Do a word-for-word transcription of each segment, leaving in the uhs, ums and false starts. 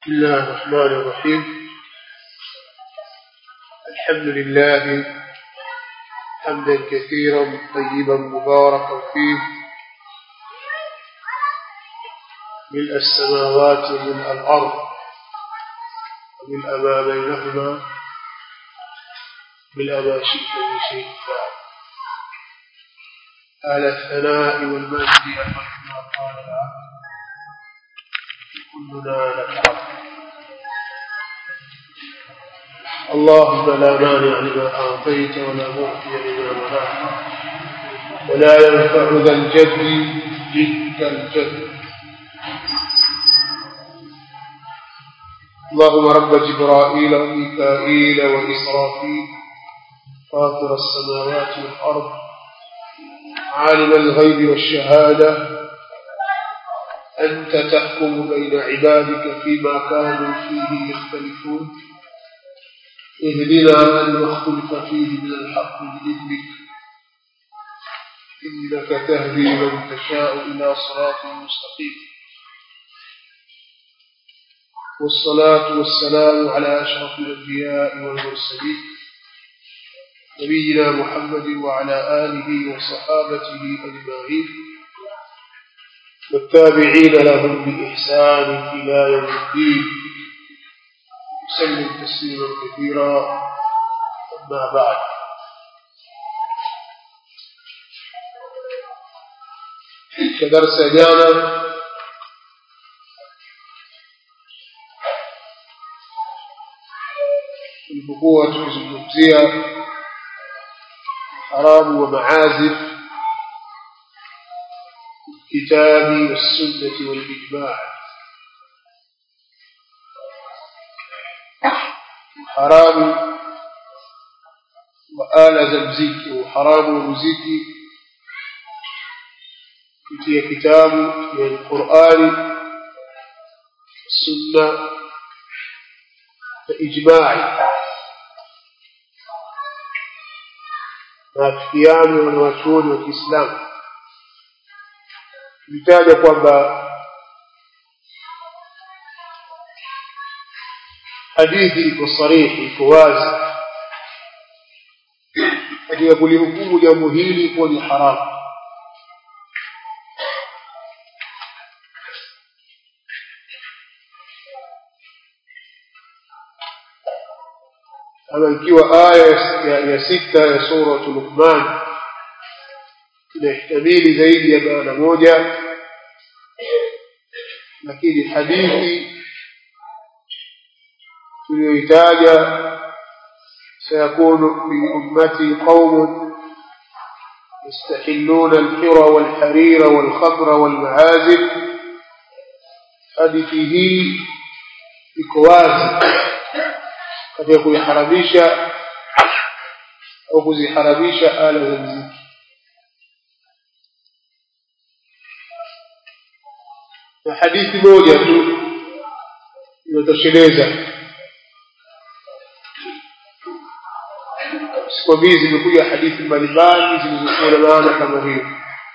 بسم الله الرحمن الرحيم. الحمد لله حمدا كثيرا طيبا مباركا فيه ملء السماوات وملء الأرض وملء ما بينهما ملء ما شئت من شيء بعد. أهل الثناء والمجد يا رب ما قال العبد كلنا لك عبد. اللهم لا مانع لما أعطيت ولا معطي لما منعت ولا ينفع ذا الجد منك الجد. اللهم رب جبرائيل وميكائيل وإسرافيل فاطر السماوات والأرض عالم الغيب والشهادة أنت تحكم بين عبادك فيما كانوا فيه يختلفون اهدنا لما اختلف فيه من الحق بإذنك إنك تهدي من تشاء إلى صراط مستقيم. والصلاة والسلام على أشرف الأنبياء والمرسلين نبينا محمد وعلى آله وصحابته أجمعين والتابعين لهم بإحسان إلى يوم الدين سلم تسليما كثيرا. أما بعد، كدرس جانا البقوة تزمزية حرام ومعازف الكتاب والسنة والإجماع. حرام وآل زمزيكي وحرام ومزيكي في كتاب من القرآن والسنة وإجماع maafikiano na wanachuoni wa Kiislamu. Tulitaja kwamba hadithi iko sarihi, iko wazi katika kulihukumu jambo hili kuwa ni haramu. Ama ikiwa aya ya, ya sita ya sura Luqman inahtamili zaidi ya maana moja, lakini hadithi tuliyoitaja sayakunu fi ummati qaumun yastahilluna al-hira wal-harira wal-khamra wal-ma'azif, hadithi hii iko wazi katika kuiharamisha au kuziharamisha ala za muziki. Na hadithi moja tu inatosheleza. Siku hizi zimekuja hadithi mbalimbali zilizokuwa na maana kama hiyo,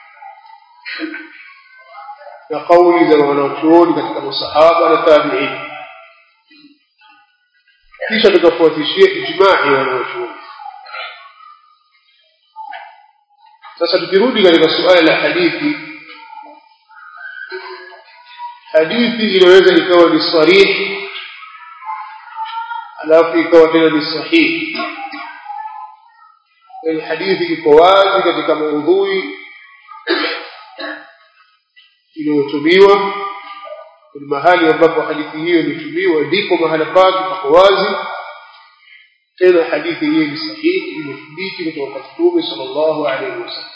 na kauli za wanachuoni katika masahaba na tabi'in, kisha tukafuatishia ijma'i ya wanachuoni. Sasa tukirudi katika suala la hadithi, hadithi inaweza ikawa ni sarihi alafu ikawa tena ni sahihi. Yani hadithi iko wazi katika maudhui iliyotumiwa, ni mahali ambapo hadithi hiyo ilitumiwa ndipo mahali pake pako wazi. Tena hadithi hiyo ni sahihi, imethibiti kutoka kwa Mtume sallallahu alaihi wasallam.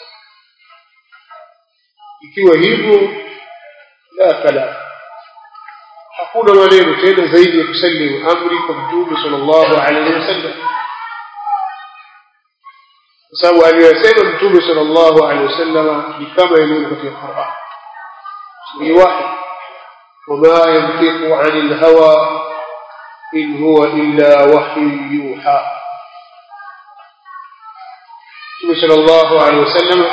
Ikiwa hivyo, la kala, hakuna maneno tena zaidi ya kusalimu amri kwa Mtume sallallahu alaihi wasallam, kwa sababu aliyosema Mtume sallallahu alaihi wasallam ni kama ilivyo katika Qur'an, ni wahi. وما ينطق عن الهوى إن هو إلا وحي يوحى. صلى الله عليه وسلم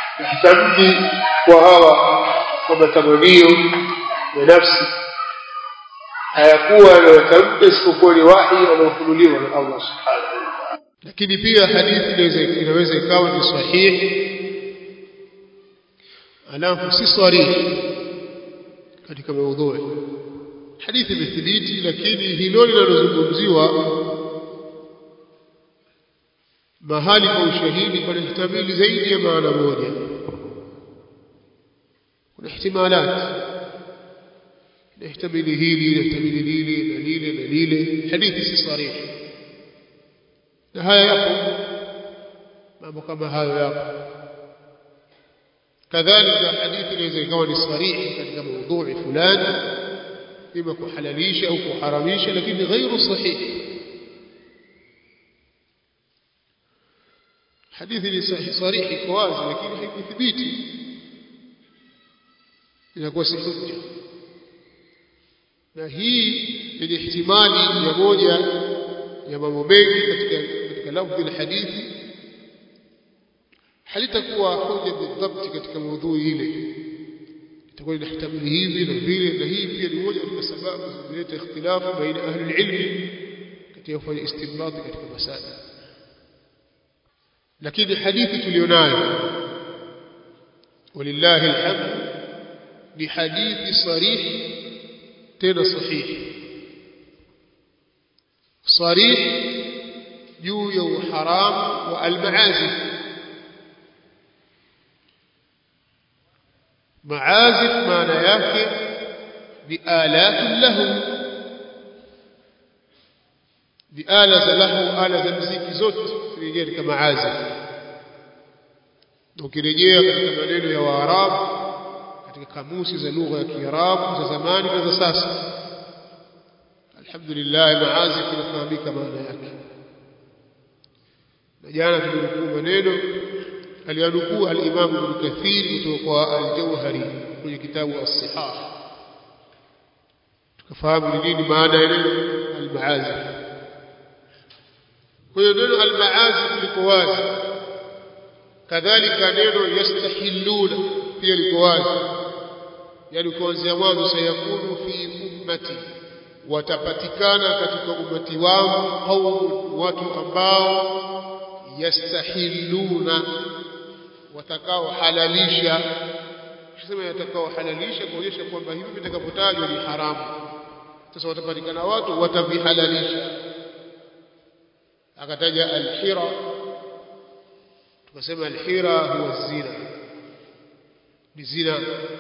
يحتمي وهوى ومتمنيه لنفسه hayakuwa yanayotamka isipokuwa ni wahi unaofunuliwa na Allah subhanahu wa ta'ala. Lakini pia hadithi inaweza ikawa ni sahihi alafu si sarihi katika maudhui. Hadithi imethibiti, lakini hilo linalozungumziwa mahali kwa ushahidi pana ihtimali zaidi ya maana moja. Kuna ihtimalat, ihtimali hili, ihtimali lile na lile na lile. Hadithi si sarihi, na haya yapo mambo kama hayo yapo. kadhalika hadithi inaweza ikawa ni sarihi katika maudhui fulani, ima kuhalalisha au kuharamisha, lakini ghairu sahihi. hadithi ni sarihi kwa wazi, lakini haikuthibiti, inakuwa si hujja. Na hii ni ihtimali ya moja ya mambo mengi katika katika lafzi la hadithi, halitakuwa hoja bidhabt katika maudhui ile, itakuwa inahtamili hivi na vile. Na hii pia ni moja katika sababu zinazoleta ikhtilafu baina ahli ilmi katika kufanya istinbat katika masala. lakini hadithi tulionayo walillahi alhamd ni hadithi sarih tena sahihi, sarih juu ya uharamu wa almaazif. maazif maana yake ni alatun lahu, ni ala za lahu, ala za muziki zote zinaingia katika maazif. ukirejea katika maneno ya Waarabu katika kamusi za lugha ya Kiarabu za zamani na za sasa, alhamdulillah maazif inafahamika maana yake. na jana tulinukuu maneno aliyanukuu al-Imam Ibn Kathir kutoka kwa al-Jawhari kwenye kitabu as-Sihah, tukafahamu ni nini maana ya neno al-maazif. kwa hiyo neno al-maazif liko wazi, kadhalika neno yastahilluna pia liko wazi, yani kuanzia mwanzo, sayakunu fi ummati, watapatikana katika ummati wangu au watu ambao yastahilluna, watakao halalisha. Kisema yatakao halalisha kuonyesha kwamba hivi vitakapotajwa ni haramu. Sasa watapatikana watu watavihalalisha. akataja al-hira, tukasema al-hira huwa zina, ni zina.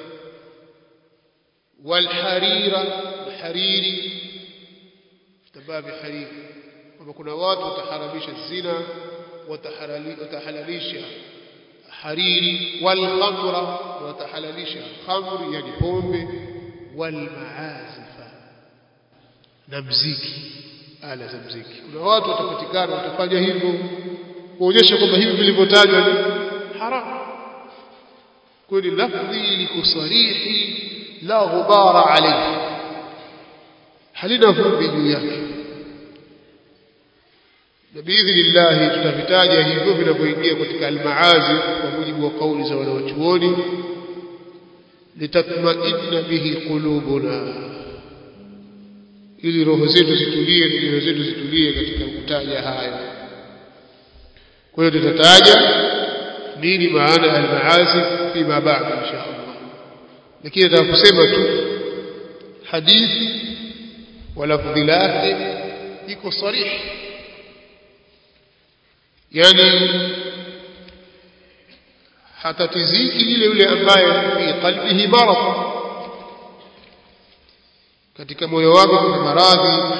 wal-harira, hariri, tababi hariri, kwamba kuna watu wataharamisha zina, watahalalisha hariri. wal-khamra, watahalalisha khamri, yani pombe. wal-maazifa, na mziki, ala za mziki. kuna watu watapatikana watafanya hivyo kuonyesha kwamba hivi vilivyotajwa ni haramu. kwani lafzi liko sarihi, la ghubara alayhi, halina vumbi juu yake. na biidhnillah tutavitaja hivyo vinavyoingia katika al-maazif kwa mujibu wa kauli za wanawachuoni, litatma'inna bihi qulubuna, ili roho zetu zitulie, ili roho zetu zitulie katika kutaja hayo. kwa hiyo tutataja nini maana al-maazif fima ba'd insha Allah, lakini nataka kusema tu hadithi wala lafzi lake iko sarihi, yani hatatiziki ile yule ambaye fi qalbihi marad, katika moyo wake kuna maradhi,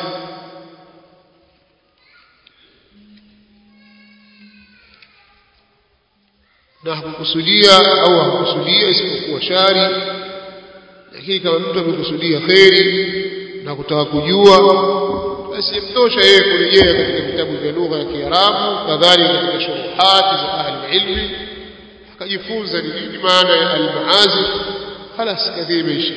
na hakukusudia au hakukusudia isipokuwa shari. lakini kama mtu amekusudia khairi na kutaka kujua, basi mtosha yeye kurejea katika vitabu vya lugha ya Kiarabu, kadhalika katika shuruhati za ahli ilmi, akajifunza ni nini maana ya al-maazif. خلاص kadhia imeisha.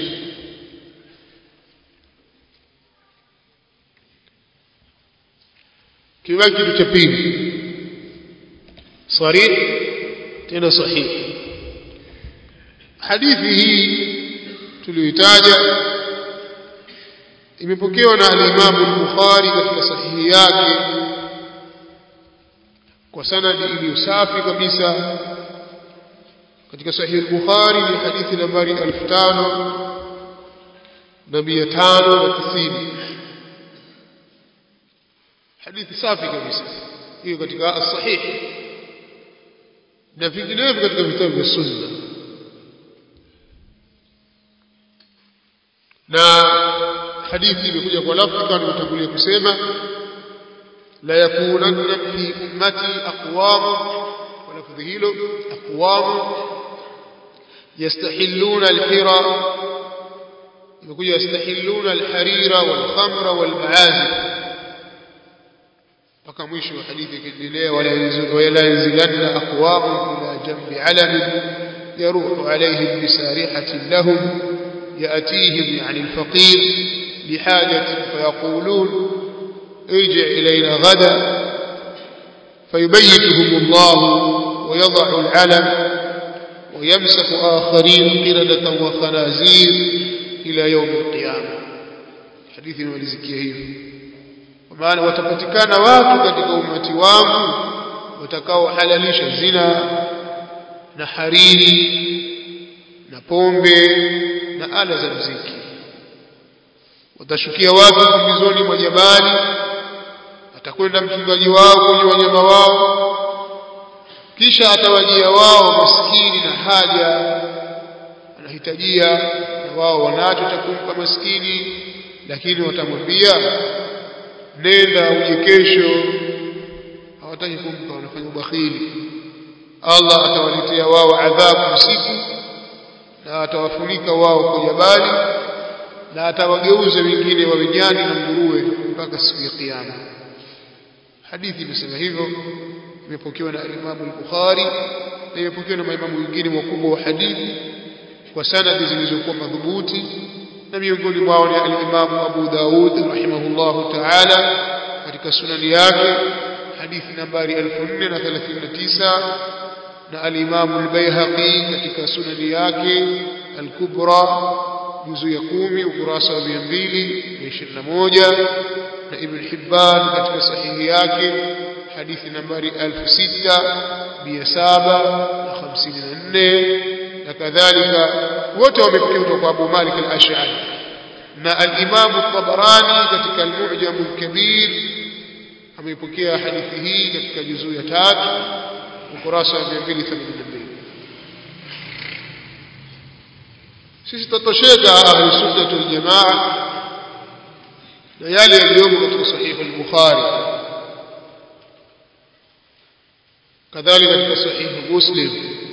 kiwa kitu cha pili sarih tena sahihi. hadithi hii tuliyotaja imepokewa na al-Imam al-Bukhari katika sahihi yake kwa sanadi iliyo safi kabisa katika sahihi al-Bukhari ni hadithi nambari elfu tano na mia tano na tisini hadithi safi kabisa hiyo katika as-sahih na vinginevyo katika vitabu vya sunna na hadithi imekuja kwa lafzi kama nilivyotangulia kusema la yakunanna fi ummati aqwam wa lafzi hilo aqwam yastahilluna al-hira imekuja yastahilluna al-harira wal-khamra wal-ma'azif mpaka mwisho wa hadithi ikiendelea wala yanzilanna aqwam ila jambi alam yaruhu alayhim bisarihatin lahum يأتيهم يعني الفقير لحاجة فيقولون ارجع إلينا غدا فيبيتهم الله ويضع العلم ويمسك آخرين قردة وخنازير إلى يوم القيامة حديث ولزكيه ومعنى وتفتكان واتو katika umati wangu watakao halalisha zina na hariri na pombe na ala za muziki watashukia watu pembezoni mwa jabali atakwenda mchungaji wao kwenye wanyama wao kisha atawajia wao maskini na haja anahitajia na wao wanacho cha kumpa maskini lakini watamwambia nenda uje kesho hawataki kumpa wanafanya ubakhili Allah atawaletea wao adhabu usiku na atawafunika wao kwa jabali na atawageuza wengine wawe nyani na nguruwe mpaka siku ya kiyama hadithi imesema hivyo imepokewa na Imam al-Bukhari na imepokewa na maimamu wengine wakubwa wa hadithi kwa sanadi zilizokuwa madhubuti na miongoni mwao ni al-Imam Abu Daud rahimahullahu ta'ala katika sunani yake hadithi nambari elfu nne na thelathini na tisa na al-Imam al-Baihaqi katika sunani yake al-Kubra juzu ya kumi ukurasa wa mia mbili na ishirini na moja na Ibn Hibban katika sahihi yake hadithi nambari elfu sita mia saba na hamsini na nne na kadhalika wote wamepokea kutoka kwa Abu Malik al-Ash'ari na al-Imam al-Tabarani katika al-Mu'jam al-Kabir amepokea hadithi hii katika juzu ya tatu ukurasa wa mia mbili themanini na mbili sisi tatosheka ahli sunna wal jamaa na yale yaliyomo katika sahih al-Bukhari kadhalika katika sahih Muslim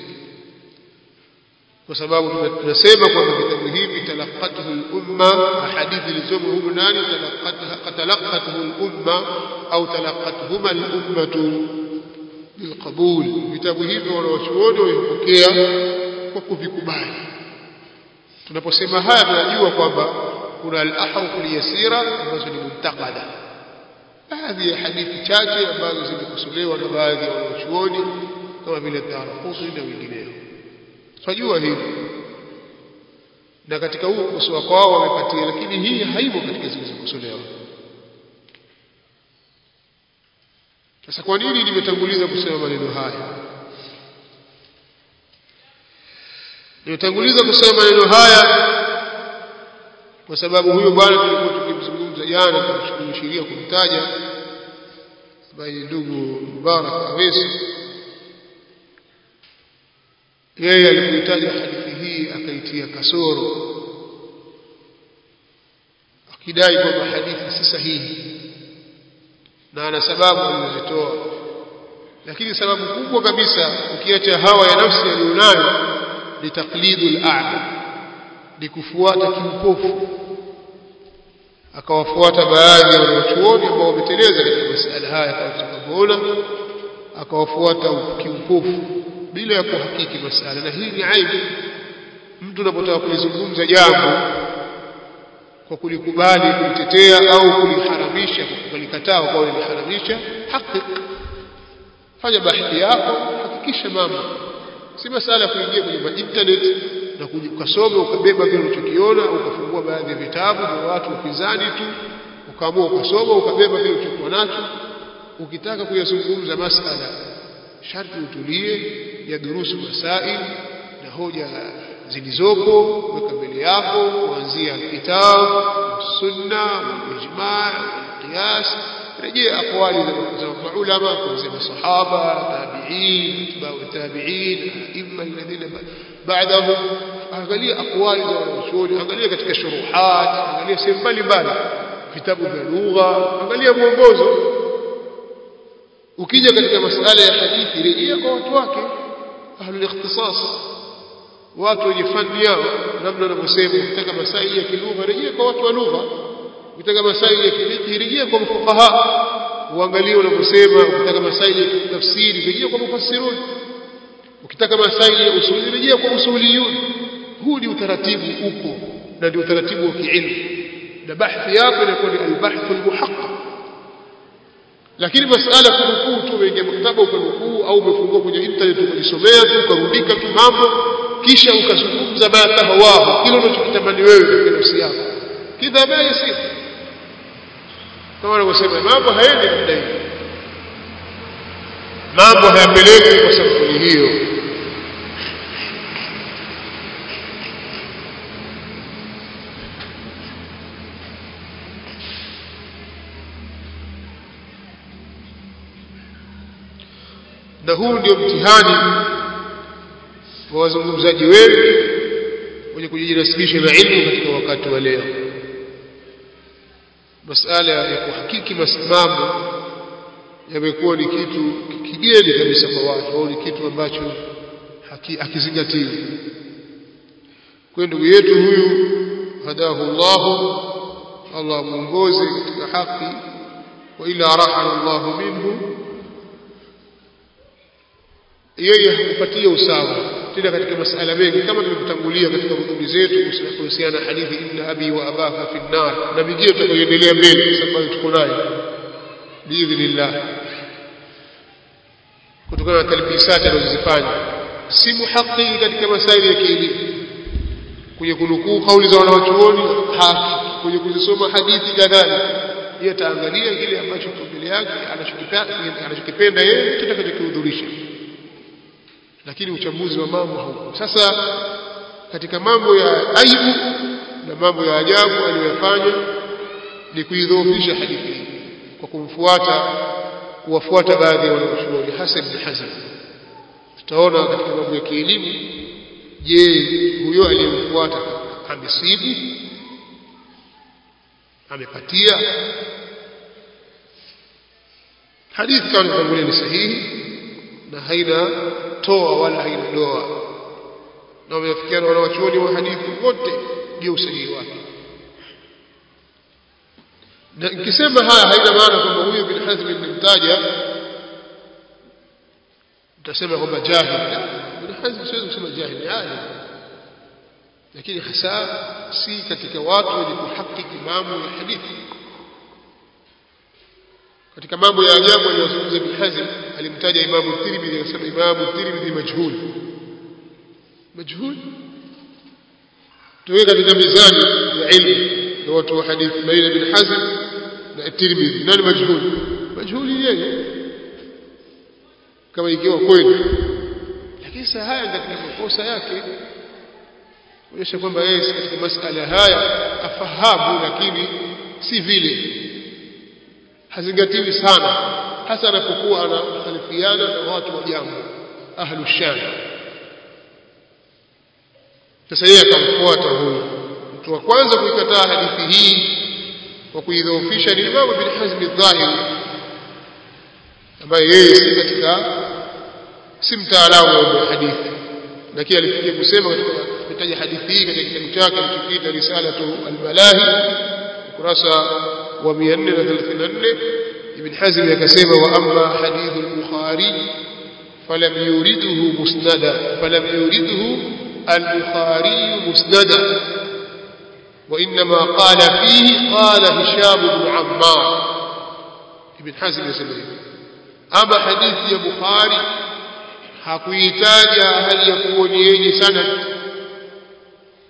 kwa sababu tunasema kwamba vitabu hivi talaqatuhu al-umma hadithi zilizomo huko nani talaqatuha talaqatuhu al-umma au talaqatuhuma al-ummatu bilqabul vitabu hivi wanawachuoni wamepokea kwa kuvikubali tunaposema haya tunajua kwamba kuna al-ahruf al-yasira ambazo ni muntaqada baadhi ya hadithi chache ambazo zimekosolewa na baadhi ya wanachuoni kama vile Darqutni na wengineo tunajua hivi na katika huo ukosoa kwao wamepatia lakini hii haimo katika zilizokosolewa sasa kwa nini nimetanguliza kusema maneno haya nimetanguliza kusema maneno haya kwa sababu huyo bwana tulikuwa tukimzungumza jana kwa sheria kumtaja ambaye ndugu Mubarak Awesi yeye alipoitaja hadithi hii akaitia kasoro akidai kwamba hadithi si sahihi na ana sababu alizozitoa lakini sababu kubwa kabisa ukiacha hawa ya nafsi aliyonayo ni taklidul a'ma ni kufuata kimpofu akawafuata baadhi ya wanachuoni ambao wameteleza katika masuala haya kama tutakavyoona akawafuata kimpofu bila ya kuhakiki masuala na hii ni aibu mtu unapotaka kulizungumza jambo kwa kulikubali kulitetea au kuliharamisha kulikataa kwa kuliharamisha haki fanya bahthi yako hakikisha mambo si masala kuingia kwenye internet na ukasoma ukabeba kile ulichokiona, ukafungua baadhi ya vitabu vya watu upinzani tu, ukaamua ukasoma ukabeba kile ulichokuwa nacho. Ukitaka kuyazungumza masala sharti utulie, ya durusu masail na hoja zilizopo weka mbele yako, kuanzia kitabu, sunna, ijma', qiyas, rejea aqwali za ulama kuanzia masahaba, tabi'in, atba'u tabi'in, imma alladhina ba'dahum. Angalia aqwali za wanachuoni, angalia katika shuruhat, angalia sehemu mbalimbali, vitabu vya lugha, angalia mwongozo. Ukija katika masuala ya hadithi, rejea kwa watu wake, ahlul ikhtisas, watu wenye fani yao, namna wanavyosema. Ukitaka masaili ya kilugha, rejea kwa watu wa lugha. Ukitaka masaili ya fiqh, rejea kwa mafuqaha, uangalie wanavyosema. Ukitaka masaili ya tafsiri, rejea kwa mufassirun. Ukitaka masaili ya usuli, rejea kwa usuliyun. Huu ni utaratibu upo, na ndio utaratibu wa kiilmu, na bahthi yako inakuwa ni al-bahth al-muhaqqaq. Lakini masala kunukuu tu, umeingia maktaba ukanukuu, au umefungua kwenye internet ukajisomea tu ukarudika tu mambo, kisha ukazungumza ma tahawahu, kile unachokitamani wewe katika nafsi yako, kidha ma yasir. Kama wanavyosema, mambo haendi namna hiyo, mambo hayapeleki kwa sababu hiyo. Na huu ndio mtihani wa wazungumzaji wengi wenye kujinasibisha na ilmu katika wakati wa leo. Masala ya kuhakiki masimamo yamekuwa ni kitu kigeni kabisa kwa watu, au ni kitu ambacho hakizingatiwi. Kwa ndugu yetu huyu, hadahu Allah, Allah muongoze katika haki, wa ila rahana Allah minhu, yeye hakupatia usawa tena katika masala mengi, kama tulivyotangulia katika huduma zetu kuhusiana na hadithi inna abi wa abaka fi an-nar, na mingine tutakoendelea mbele kwa sababu tuko nayo biidhnillah, kutokana na talbisati anazozifanya. Si muhaqqi katika masaili ya kielimu, kwenye kunukuu kauli za wanawachuoni, haki kwenye kuzisoma hadithi kadhalika. Yeye ataangalia kile ambacho mbele yake anachokipenda anachokipenda yeye, tutakachokihudhurisha, lakini uchambuzi wa mambo hauko. Sasa katika mambo ya aibu na mambo ya ajabu aliyofanya ni kuidhoofisha hadithi hii kwa kumfuata kuwafuata baadhi ya wanachuoni, hasa Ibn Hazm. Tutaona katika mambo ya kielimu, je, huyo aliyemfuata amesibu, amepatia? Hadithi kama tangulia ni sahihi na haina toa wala haina doa, na wamefikiana wanawachuoni wa hadithi wote juu usahihi wake. Na nikisema haya haina maana kwamba huyu Ibn Hazm nimtaja utasema kwamba jahil. Ibn Hazm siwezi kusema jahil, alim, lakini hasa si katika watu wenye kuhakiki mambo ya hadithi. Katika mambo ya ajabu aliyozungumza Ibn Hazm, alimtaja Imam Tirmidhi, akasema Imam Tirmidhi majhul. Majhul tuwe katika mizani ya ilmu ya watu wa hadithi baina Ibn Hazm na Tirmidhi, nani majhul? Majhul yeye, kama ikiwa kweli. Lakini sasa haya katika makosa yake kuonyesha kwamba yeye katika masala haya afahamu, lakini si vile, hazingatiwi sana, hasa anapokuwa anakhalifiana na watu wa jambo, ahlu shani. Sasa yeye akamfuata huyo mtu wa kwanza kuikataa hadithi hii kwa kuidhoofisha ni Imam Ibn Hazm al-Dhahiri, ambaye yeye si katika si mtaalamu wa hadithi, lakini alifikia kusema katika kutaja hadithi hii katika kitabu chake alichokiita Risalatu al-Malahi ukurasa wa mia nne thelathini na nne. Ibn Hazm akasema, wa amma hadithu al-Bukhari falam yuriduhu musnada falam yuriduhu al-Bukhari musnada wa inma qala fihi qala Hisham ibn Ammar. Ibn Hazm yasema hivi, ama hadithi ya Bukhari hakuitaja hali ya kuwa ni yenye sanad,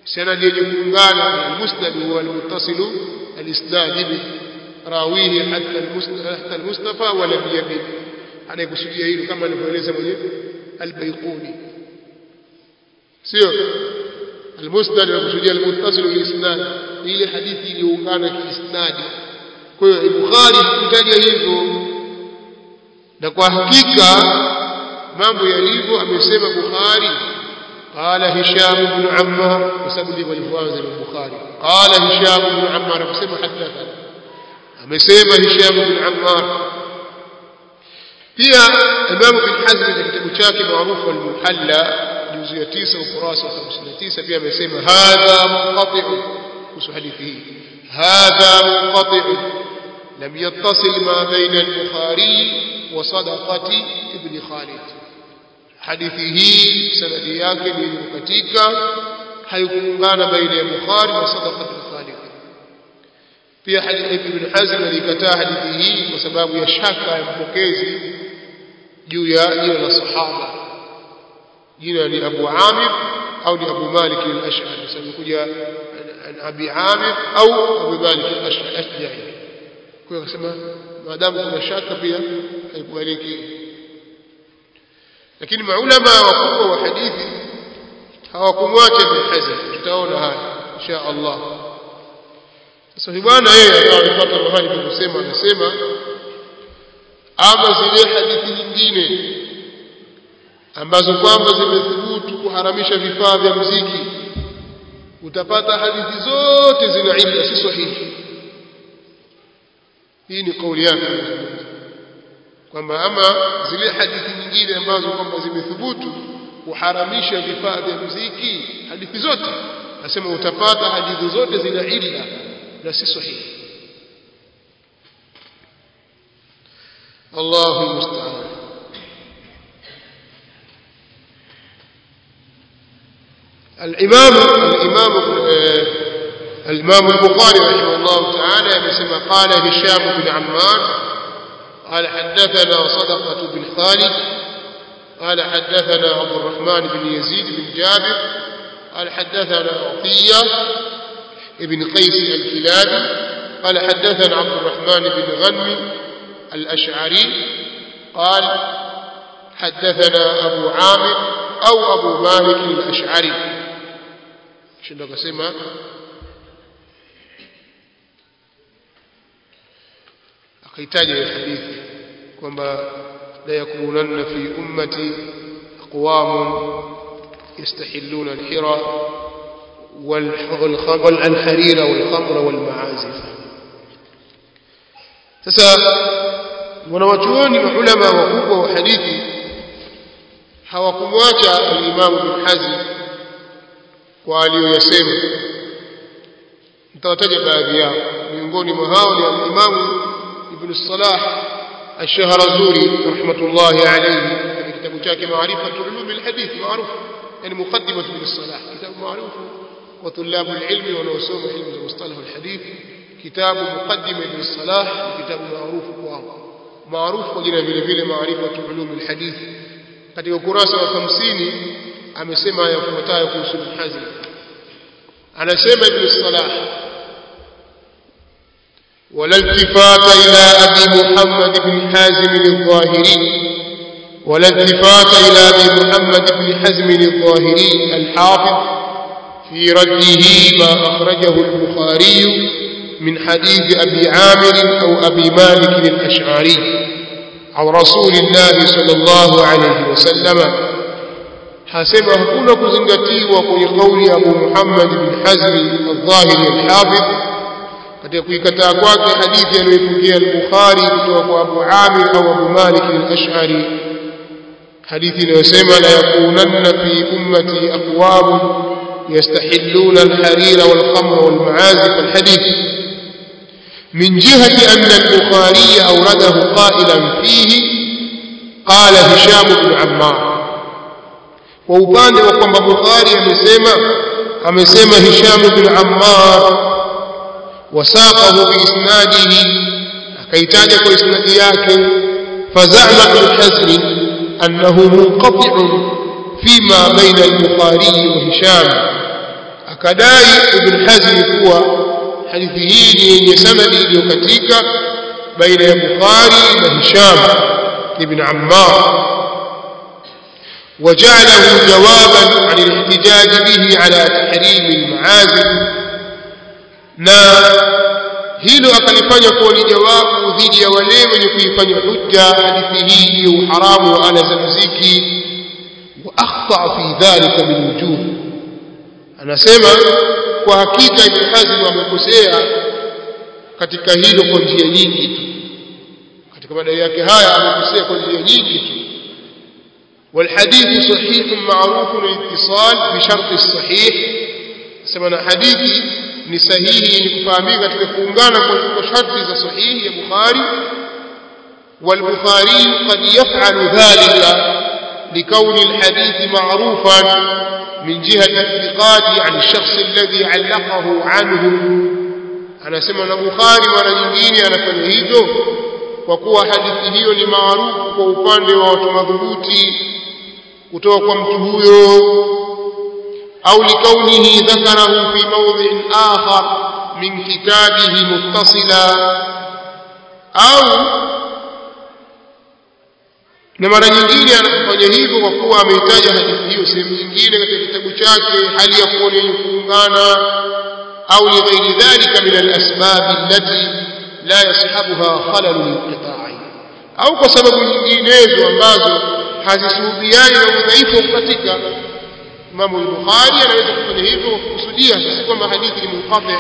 sanad yenye kuungana al-musnad huwa al-muttasil al-isnad bi rawihi hatta al-musnad hatta al-mustafa wa lam yabid anayekusudia hilo kama alivyoeleza mwenyewe al-Baiquni sio al-musnad anakusudia al-muttasil al-isnad ile hadithi iliyoungana kiisnadi kwa hiyo Bukhari hakutaja hivyo na kwa hakika mambo yalivyo amesema Bukhari قال هشام بن عمار وسبب والفواز البخاري قال هشام بن عمار amesema حدثنا amesema Hisham bin Ammar pia Imam Ibn Hazm katika kitabu chake maarufu al-Muhalla juzu ya tisa ukurasa wa hamsini na tisa pia amesema hadha munqati' kuhusu hadithi hii hadha munqati' lam yattasil ma baina al-Bukhari wa sadaqati ibn Khalid hadithi hii sanadi yake ni katika haikuungana baina ya Bukhari na sadaqati ibn Khalid pia hadithi Ibn Hazm alikataa hadithi hii kwa sababu ya shaka ya mpokezi juu ya jina la sahaba jina ni Abu Amir au ni Abu Malik al-Ash'ari sababu kuja Abi Amir au Abu Malik al-Ash'ari kwa hiyo akasema maadamu kuna shaka pia haikubaliki lakini maulama wakubwa wa hadithi hawakumwacha Ibn Hazm tutaona haya insha Allah sasa bwana yeye atapata mahali pa kusema anasema ama zile hadithi nyingine ambazo kwamba zimethubutu kuharamisha vifaa vya muziki utapata hadithi zote zina illa si sahihi hii ni kauli yake kwamba ama zile hadithi nyingine ambazo kwamba zimethubutu kuharamisha vifaa vya muziki hadithi zote nasema utapata hadithi zote zina illa لا سي صحيح الله المستعان الإمام الإمام الإمام البخاري رحمه الله تعالى يسمى قال هشام بن عمار قال حدثنا صدقة بن خالد قال حدثنا عبد الرحمن بن يزيد بن جابر قال حدثنا عطية ابن قيس الكلابي قال حدثنا عبد الرحمن بن غنم الأشعري قال حدثنا أبو عامر أو أبو مالك الأشعري شنو قسمه أقيتاج الحديث كما لا يكونن في أمتي أقوام يستحلون الحرى والحرير والخمر والمعازف sasa wanawachuoni maulama wakubwa wa hadithi hawakumwacha al-Imam Ibn Hazm kwa aliyosema nitawataja baadhi yao miongoni mwa hao ni al-Imam Ibn Salah al-Shahrazuri rahmatullahi alayhi katika kitabu chake Ma'rifatul Ulum al-Hadith maarufu yani muqaddimah Ibn Salah kitabu maarufu وطلاب العلم ونوسوم علم مصطلح الحديث كتاب مقدم ابن الصلاح كتاب معروف kwao معروف kwa jina vile vile maarifa ulum alhadith katika ukurasa wa hamsini amesema yafuatayo kuhusu Ibn Hazm anasema Ibn Salah wala iltifata ila abi Muhammad ibn Hazm al-Zahiri wala iltifata ila abi Muhammad ibn Hazm al-Zahiri al-Hafiz في رده ما أخرجه البخاري من حديث أبي عامر أو أبي مالك الأشعري عن رسول الله صلى الله عليه وسلم حسب هكونا كزنجتي وكي قول أبو محمد بن حزم الظاهري الحافظ قد يكون كتاكواك حديث ينويفكي البخاري كتوك أبو عامر أو أبو مالك الأشعري حديث يسمى لا يكونن في أمتي أقوام يستحلون الحرير والخمر والمعازف الحديث من جهة أن البخاري أورده قائلا فيه قال هشام بن عمار وأبان وقم بخاري أمسيما أمسيما هشام بن عمار وساقه بإسناده كيتاجك إسنادياك فزعم ابن حزم أنه منقطع فيما بين البخاري وهشام akadai Ibn Hazm kuwa hadithi hii ni yenye sanadi iliyokatika baina ya Bukhari na Hisham ibn Ammar وجعله جوابا عن الاحتجاج به على تحريم المعازف na hilo akalifanya kuwa ni jawabu dhidi ya wale wenye kuifanya hujja hadithi hii ya uharamu wa ala za muziki wa akhta fi dhalika bil wujuh anasema kwa hakika Ibn Hazm amekosea katika hilo kwa njia nyingi tu katika madai yake haya amekosea kwa njia nyingi tu والحديث صحيح معروف الاتصال بشرط الصحيح سمعنا حديثي ni sahihi ni kufahamika katika kuungana kwa sharti za sahihi ya Bukhari والبخاري قد يفعل ذلك لكون الحديث معروفا من جهة الثقات عن الشخص الذي علقه عنه أنا سمعنا بخاري mara nyingine anafanya hivyo kwa kuwa hadithi hiyo ni maarufu kwa upande wa watu madhubuti kutoka kwa mtu huyo au likaunihi dhakarahu fi mawdhi'in akhar min kitabihi muttasila au na mara nyingine anafanya hivyo kwa kuwa ameitaja hadithi hiyo sehemu nyingine katika kitabu chake hali ya kuwa ni kuungana au li ghairi dhalika min al-asbab allati la yashabuha khalal al-inqita'i au kwa sababu nyinginezo ambazo hazisuhubiani na udhaifu katika Imam al-Bukhari anaweza kufanya hivyo kusudia si kwamba hadithi ni munqati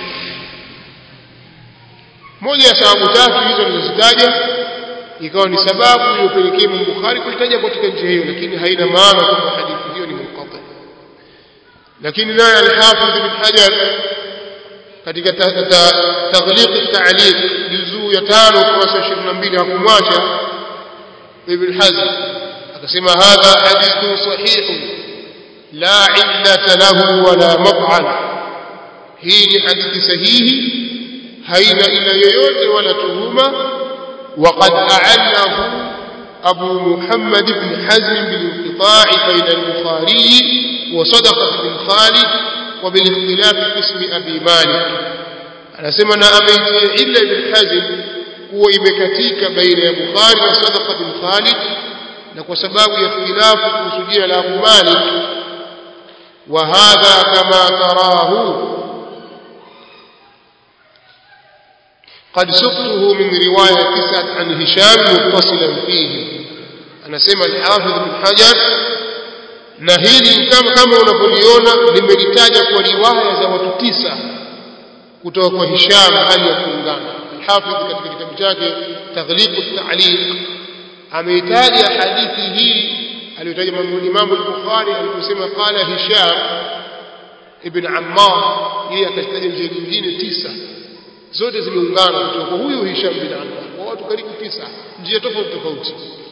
moja ya sababu tatu hizo nilizozitaja ikawa ni sababu iliyopelekea Imam Bukhari kuitaja katika njia hiyo lakini haina maana kwamba hadithi hiyo ni munqati lakini naye al-Hafidh Ibn Hajar katika taghliq at-ta'liq juzuu ya tano kurasa ishirini na mbili hakumwacha Ibn Hazm akasema hadha hadithu sahih la illata lahu wala mat'an hii ni hadithi sahihi haina ila yoyote wala tuhuma وقد أعله أبو محمد بن حزم بالانقطاع بين البخاري وصدقة بن خالد وبالاختلاف في اسم أبي مالك أنا سمعنا أبيت إلا بن حزم هو إمكتيك بين البخاري وصدقة بن خالد لكو سباب اختلاف وسجين لأبو مالك وهذا كما تراه قد سقته من رواية تسعة عن هشام متصلا فيه أنا سمع الحافظ بن حجر نهيلي كما كما unapoliona limelitaja kwa riwaya za watu tisa kutoka kwa Hisham hali ya kuungana الحافظ katika kitabu chake Taghliq at-Ta'liq ameitaja hadithi hii aliyotaja Imam al-Bukhari aliposema qala Hisham ibn Ammar yeye akataja njia nyingine tisa zote zimeungana kutoka kwa huyu Hisham bin Ammar kwa watu karibu tisa njia tofauti tofauti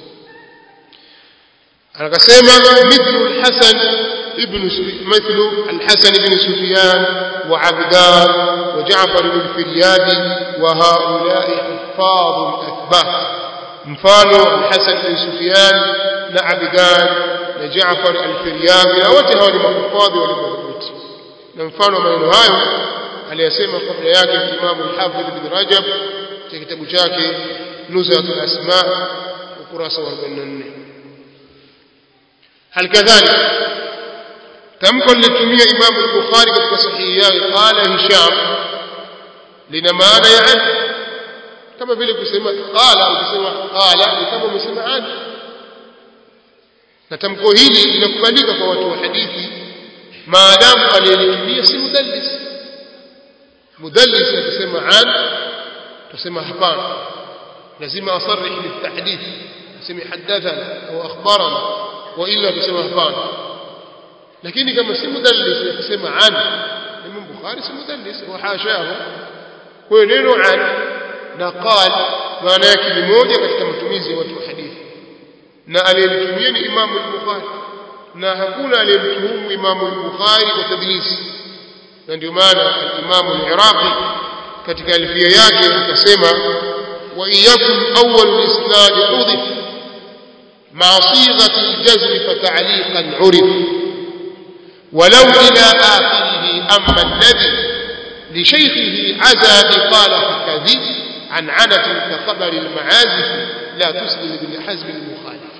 akasema mithlu al-Hasan ibn mithlu al-Hasan ibn Sufyan wa Abdan wa Ja'far ibn Firyadi wa haula'i huffaz athbat mfano al-Hasan ibn Sufyan na Abdan na Ja'far al-Firyadi na wote hawa ni mahufadhi waliokuti na mfano maneno hayo aliyasema kabla yake Imam al-Hafidh ibn Rajab katika kitabu chake Nuzhat al-Asma ukurasa wa arobaini na nne halikadhalika tamko lilotumia Imam al-Bukhari katika sahihi yake qala Hisham lina maana ya an kama vile kusema qala ukisema qala ni kama umesema an na tamko hili linakubalika kwa watu wa hadithi maadamu aliyelitumia si mudallis مدلس يسمى عن تسمى هبان لازم أصرح بالتحديث يسمى حدثنا أو أخبرنا وإلا تسمى هبان لكن كما سي مدلس يسمى عن من بخاري سي مدلس وحاشاه ونينو عن نقال ما ناكي لموجة katika matumizi ya watu wa hadithi na aliyelitumia ni Imam al-Bukhari na hakuna aliyemtuhumu Imam al-Bukhari kwa tadlisi na ndio maana Imam al-Iraqi katika alfia yake akasema wa iyakum awwal al-isnad udif ma sighati al-jazm fa ta'liqan urif walau ila akhirih أما الذي لشيخه عزى بقال فكذب عن عنة كخبر المعازف لا تسلم بن حزم المخالف.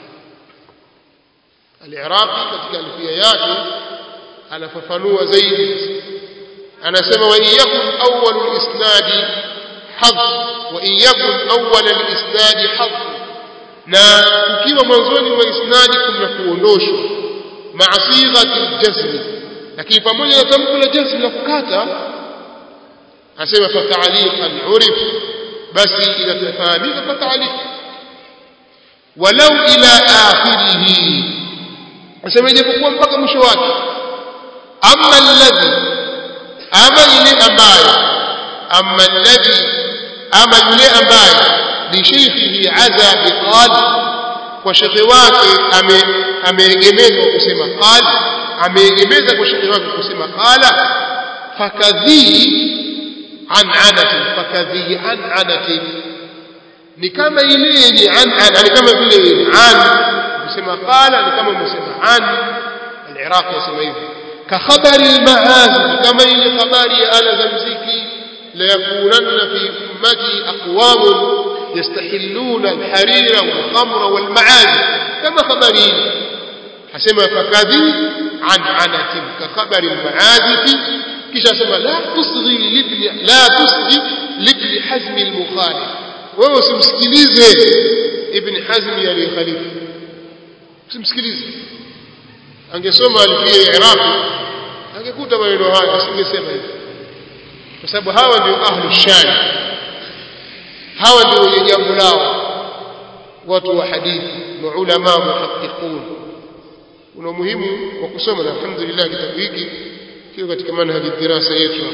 العراقي katika alfia yake anafafanua zaidi, anasema wa iyakun awwal al-isnad hadh wa iyakun awwal al-isnad hadh, na ukiwa mwanzoni wa isnadi kuna kuondoshwa ma'a sighati al-jazm, lakini pamoja na tamko la jazm la kukata, asema fa ta'liqan urif, basi inafahamika kwa ta'liq walau ila akhirih, asema ijapokuwa mpaka mwisho wake. Amma alladhi, ama ile ambaye, amma alladhi, ama yule ambaye li shaykhihi aza biqal, kwa shekhi wake ameegemeza kusema qal, ameegemeza kwa shekhi wake kusema qala, fakadhi an anati, fakadhi an anati, ni kama ile yenye an an, ni kama vile an kusema qala ni kama umesema an. Al-Iraqi yasema hivyo, ka khabari al-ma'azif, kama ile habari ya ala za muziki, la yakunanna fi ummati aqwam yastahilluna al-harira wal-khamra wal-ma'azif, kama habari hii asema fakadhi an anatin ka khabari al-ma'azif, kisha asema la tusghi libni la tusghi libni hazm al-mukhalif, wewe usimsikilize ibn hazm al-khalifa, usimsikilize. Angesoma alifia ya Iraqi angekuta maneno haya, asingesema hivi, kwa sababu hawa ndio ahlu shani, hawa ndio wenye jambo lao, watu wa hadithi, maulama muhaqqiqun. Una muhimu wa kusoma, na alhamdulillah kitabu hiki kiko katika manhaji dirasa yetu.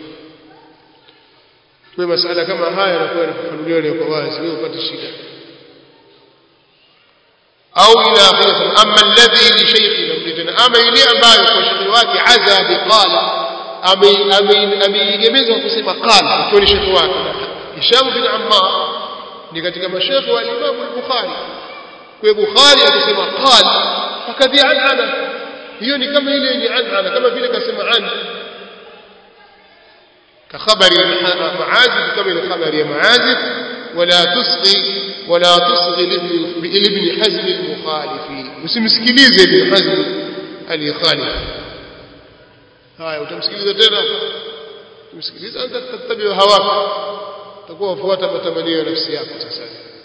Kwa masala kama haya yanakuwa yanafafanuliwa kwa wazi, wewe upate shida. au ila akhirih. Amma alladhi li shaykhi lamdana, ama yule ambaye kwa shekhi wake aza biqala, ameigemeza kusema qala, kwa shekhi wake Hisham bin Ammar ni katika mashekhi wa Imam al-Bukhari. Kwa Bukhari akisema qala fakadhi an ana, hiyo ni kama ile yenye an ana, kama vile kasema an ka khabari al-ma'azif, kama ile khabari ya ma'azif. ولا تصغي ولا تصغي لابن حزم المخالفين، usimsikilize ibn Hazm al-Khalif. haya utamsikiliza tena, utamsikiliza anta tatabia hawaka, utakuwa ufuata matamanio ya nafsi yako. Sasa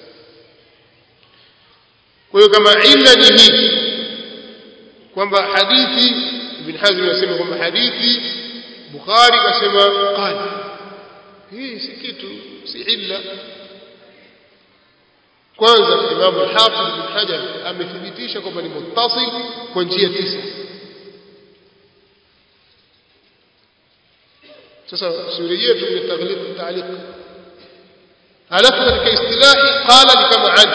kwa hiyo kama illa ni hii kwamba hadithi ibn Hazm anasema kwamba hadithi Bukhari kasema qala, hii si kitu, si illa. Kwanza Imam al-Hafiz ibn Hajar amethibitisha kwamba ni muttasil kwa njia tisa. Sasa surejea tu kwa taghliq ta'liq, halafu katika istilahi qala ni kama an,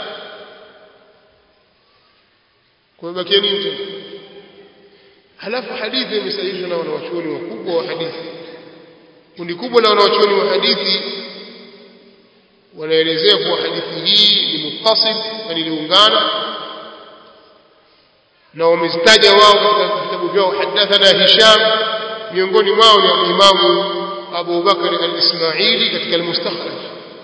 kwa bakia nini tena? Halafu hadithi imesahihishwa na wanawachuoni wakubwa wa hadithi, kundi kubwa la wanawachuoni wa hadithi wanaelezea kuwa hadithi hii ni muttasil, yani iliungana, na wamezitaja wao katika vitabu vyao hadathana Hisham, miongoni mwao ni Imam Abu Bakr al-Ismaili katika al-Mustakhraj.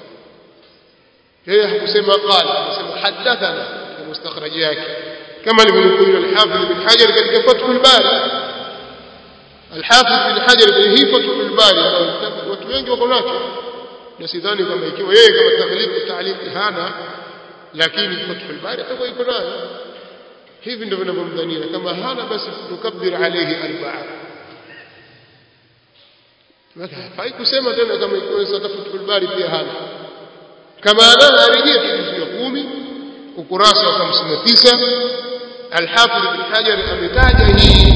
yeye hakusema qala, anasema hadathana katika mustakhraj yake, kama alivyonukuu al-Hafidh ibn Hajar katika Fathul Bari. Al-Hafidh ibn Hajar kwenye hii Fathul Bari watu wengi wako nacho, na sidhani kama ikiwa yeye kama taghliq ta'liq hana, lakini Fathul Bari atakuwa iko nayo. Hivi ndivyo ninavyomdhania, kama hana basi tukabbir alayhi arba'a. Maka hafai kusema tena kama ikiwa Fathul Bari pia hana. Kama ana arejea juzu ya kumi ukurasa wa hamsini na tisa. Al-Hafidh ibn Hajar ametaja hii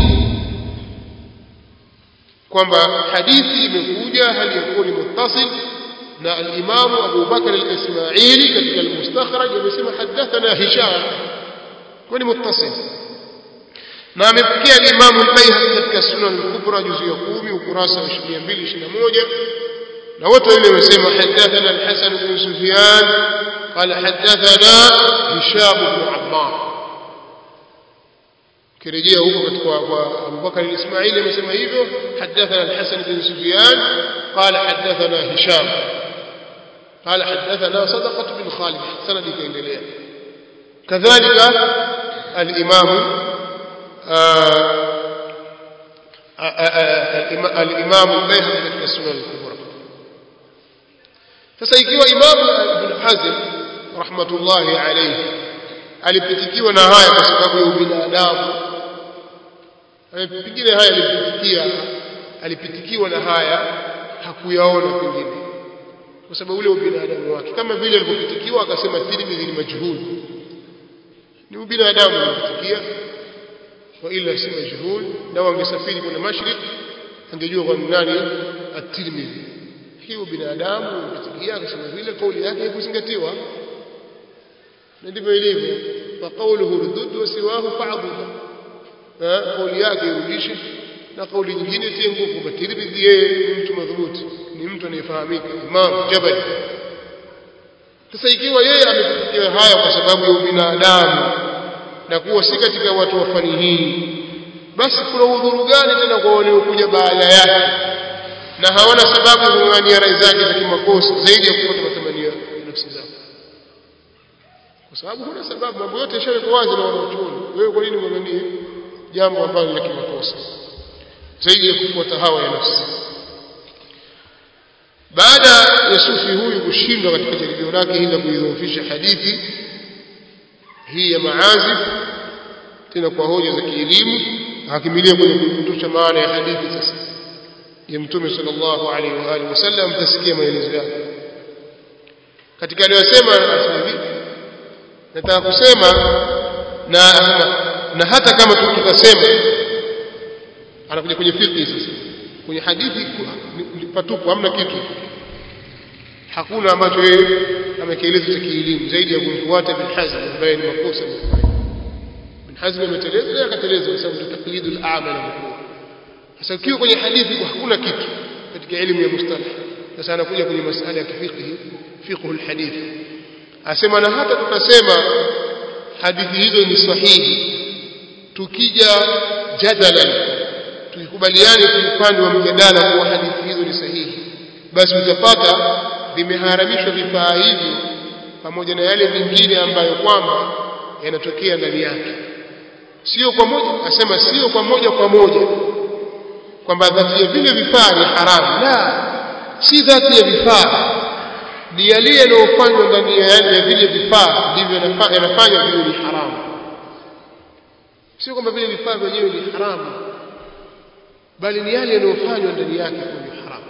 kwamba hadithi imekuja hali yakuni muttasil, na al-Imam Abu Bakr al-Ismaili katika al-Mustakhraj amesema hadathana Hisham, kwa ni muttasil. Na amepokea al-Imam al-Baihaqi katika Sunan al-Kubra juzu ya kumi ukurasa wa mia mbili ishirini na moja, na wote wale wamesema hadathana al-Hasan ibn Sufyan qala hadathana Hisham ibn Ammar. kirejea huko katika kwa Abu Bakar al-Ismaili amesema hivyo hadathana al-Hasan bin Sufyan qala hadathana Hisham qala hadathana Sadaqah bin Khalid sanadi kaendelea kadhalika al-Imam al-Imam al-Bayhaqi katika Sunan al-Kubra. Sasa ikiwa Imam Ibn Hazm rahmatullahi alayhi alipitikiwa na haya kwa sababu ya ubinadamu, pengine haya alipitikia alipitikiwa na haya hakuyaona pengine kwa sababu ule ubinadamu wake, kama vile alipopitikiwa akasema Tirmidhi ni majhul, ni ubinadamu alipitikia wa ila si majhul, na wangesafiri kwenda mashriq angejua kwa nani at-Tirmidhi. Hiyo binadamu alipitikia akasema vile kauli yake haikuzingatiwa, na ndivyo ilivyo. Wa qawluhu rudud wa siwahu fa'dhuha, kauli yake irudishe na kauli nyingine tie nguvu. Kwa Tirmidhi yeye ni mtu madhubuti, ni mtu anayefahamika, Imam Jabal. Sasa ikiwa yeye amepitikiwa haya kwa sababu ya ubinadamu na kuwa si katika watu wa fani hii, basi kuna udhuru gani tena kwa waliokuja baada yake na hawana sababu ya kung'ang'ania rai zake za kimakosa zaidi ya kufuata matamanio ya nafsi zao? Kwa sababu huna sababu, mambo yote yashawekwa wazi na wanachuoni. Wewe kwa nini unang'ang'ania jambo ambalo ni la kimakosa zaidi ya kufuata hawa ya nafsi? Baada ya sufi huyu kushindwa katika jaribio lake hili la kuidhoofisha hadithi hii ya maazif tena kwa hoja za kielimu, akimilia kwenye kupotosha maana ya hadithi sasa ya Mtume sallallahu alaihi wa alihi wasallam. Mtasikia maelezo yake katika aliyosema. Hivi nataka kusema na na hata kama tutasema, anakuja kwenye fiqh sasa, kwenye hadithi patupu, hamna kitu, hakuna ambacho yeye amekieleza cha kielimu zaidi ya kumfuata Ibn Hazm ambaye ni makosa amefanya. Ibn Hazm ameteleza na akateleza kwa sababu taklidul a'mal mkuu. Sasa ukiwa kwenye hadithi kwa hakuna kitu katika elimu ya mustalah, sasa anakuja kwenye masuala ya fiqh, fiqhul hadith. Asema na hata tukasema hadithi hizo ni sahihi, tukija jadalan, tukikubaliana kwa upande wa mjadala kwa hadithi hizo ni sahihi, basi utapata vimeharamishwa vifaa hivyo pamoja na yale mengine ambayo kwamba yanatokea ndani yake. Sio kwa moja, asema sio kwa moja kwa moja kwamba dhati ya vile vifaa ni haramu, la, si dhati ya vifaa, ni yale yanayofanywa ndani ya vile vifaa ndivyo yanafanya viwe ni haramu. Sio kwamba vile vifaa vyenyewe ni haramu, bali ni yale yanayofanywa ndani yake kuwa haramu.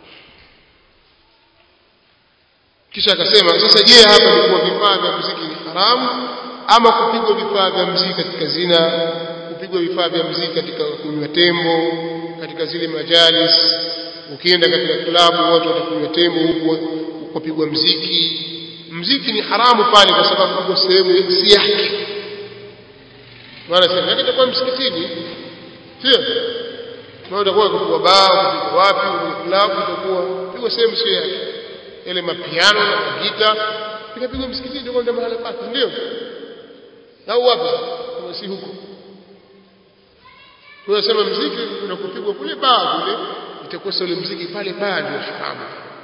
Kisha akasema sasa, je, hapa ni kwa vifaa vya muziki ni haramu ama kupigwa vifaa vya muziki katika zina, kupigwa vifaa vya muziki katika kunywa tembo, katika zile majalis, ukienda katika klabu watu watakunywa tembo huko kupigwa muziki. Muziki ni haramu pale kwa sababu uko sehemu si yake. Wala sema yake itakuwa msikitini, sio? Wao utakuwa kwa baa, kwa wapi, kwa klabu, itakuwa pigwa sehemu sio yake. Ile mapiano na gita pikapigwa msikitini ndio ndio mahali pake, ndio? Au wapi kama si huko? Tunasema muziki unakupigwa kule baa kule, itakuwa ule muziki pale baa ndio haramu.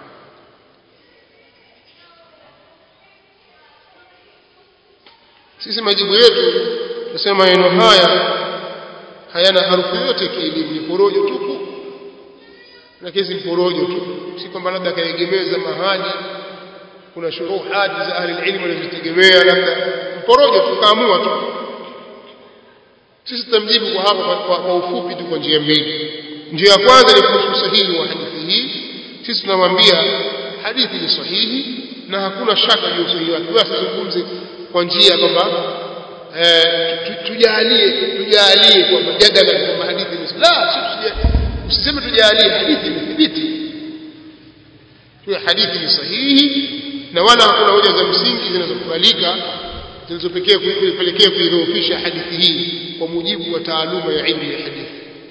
Sisi majibu yetu tunasema maneno haya hayana harufu yote kielimu, ni porojo tupu, na kesi porojo tu, si kwamba labda kaegemeza mahali kuna shuruhati za ahli ilmu walizitegemea, labda porojo tukaamua tu. Sisi tutamjibu kwa hapa kwa, kwa ufupi tu kwa njia mbili. Njia ya kwanza ni kuhusu sahihi wa hadithi hii. Sisi tunamwambia hadithi ni sahihi na hakuna shaka juu ya usahihi wake. Basi tuzungumze kwa njia kwamba eh, tujalie tujalie kwamba jadala kwamba hadithi ni la, usiseme tujalie, hadithi imethibiti. Kwa hadithi ni sahihi na wala hakuna hoja za msingi zinazokubalika zilizopekea kuipelekea kuidhoofisha hadithi hii kwa mujibu wa taaluma ya ilmu ya hadithi.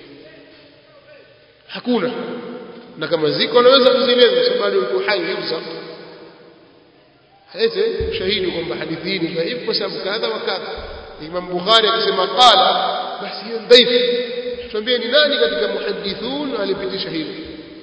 Hakuna, na kama ziko wanaweza kuzieleza sababu yuko hai hifza haite ushahidi kwamba hadithi hii ni dhaifu kwa sababu kadha wa kadha. Imam Bukhari akisema qala, basi hiyo dhaifu. Tuambie ni nani katika muhadithun alipitisha hilo?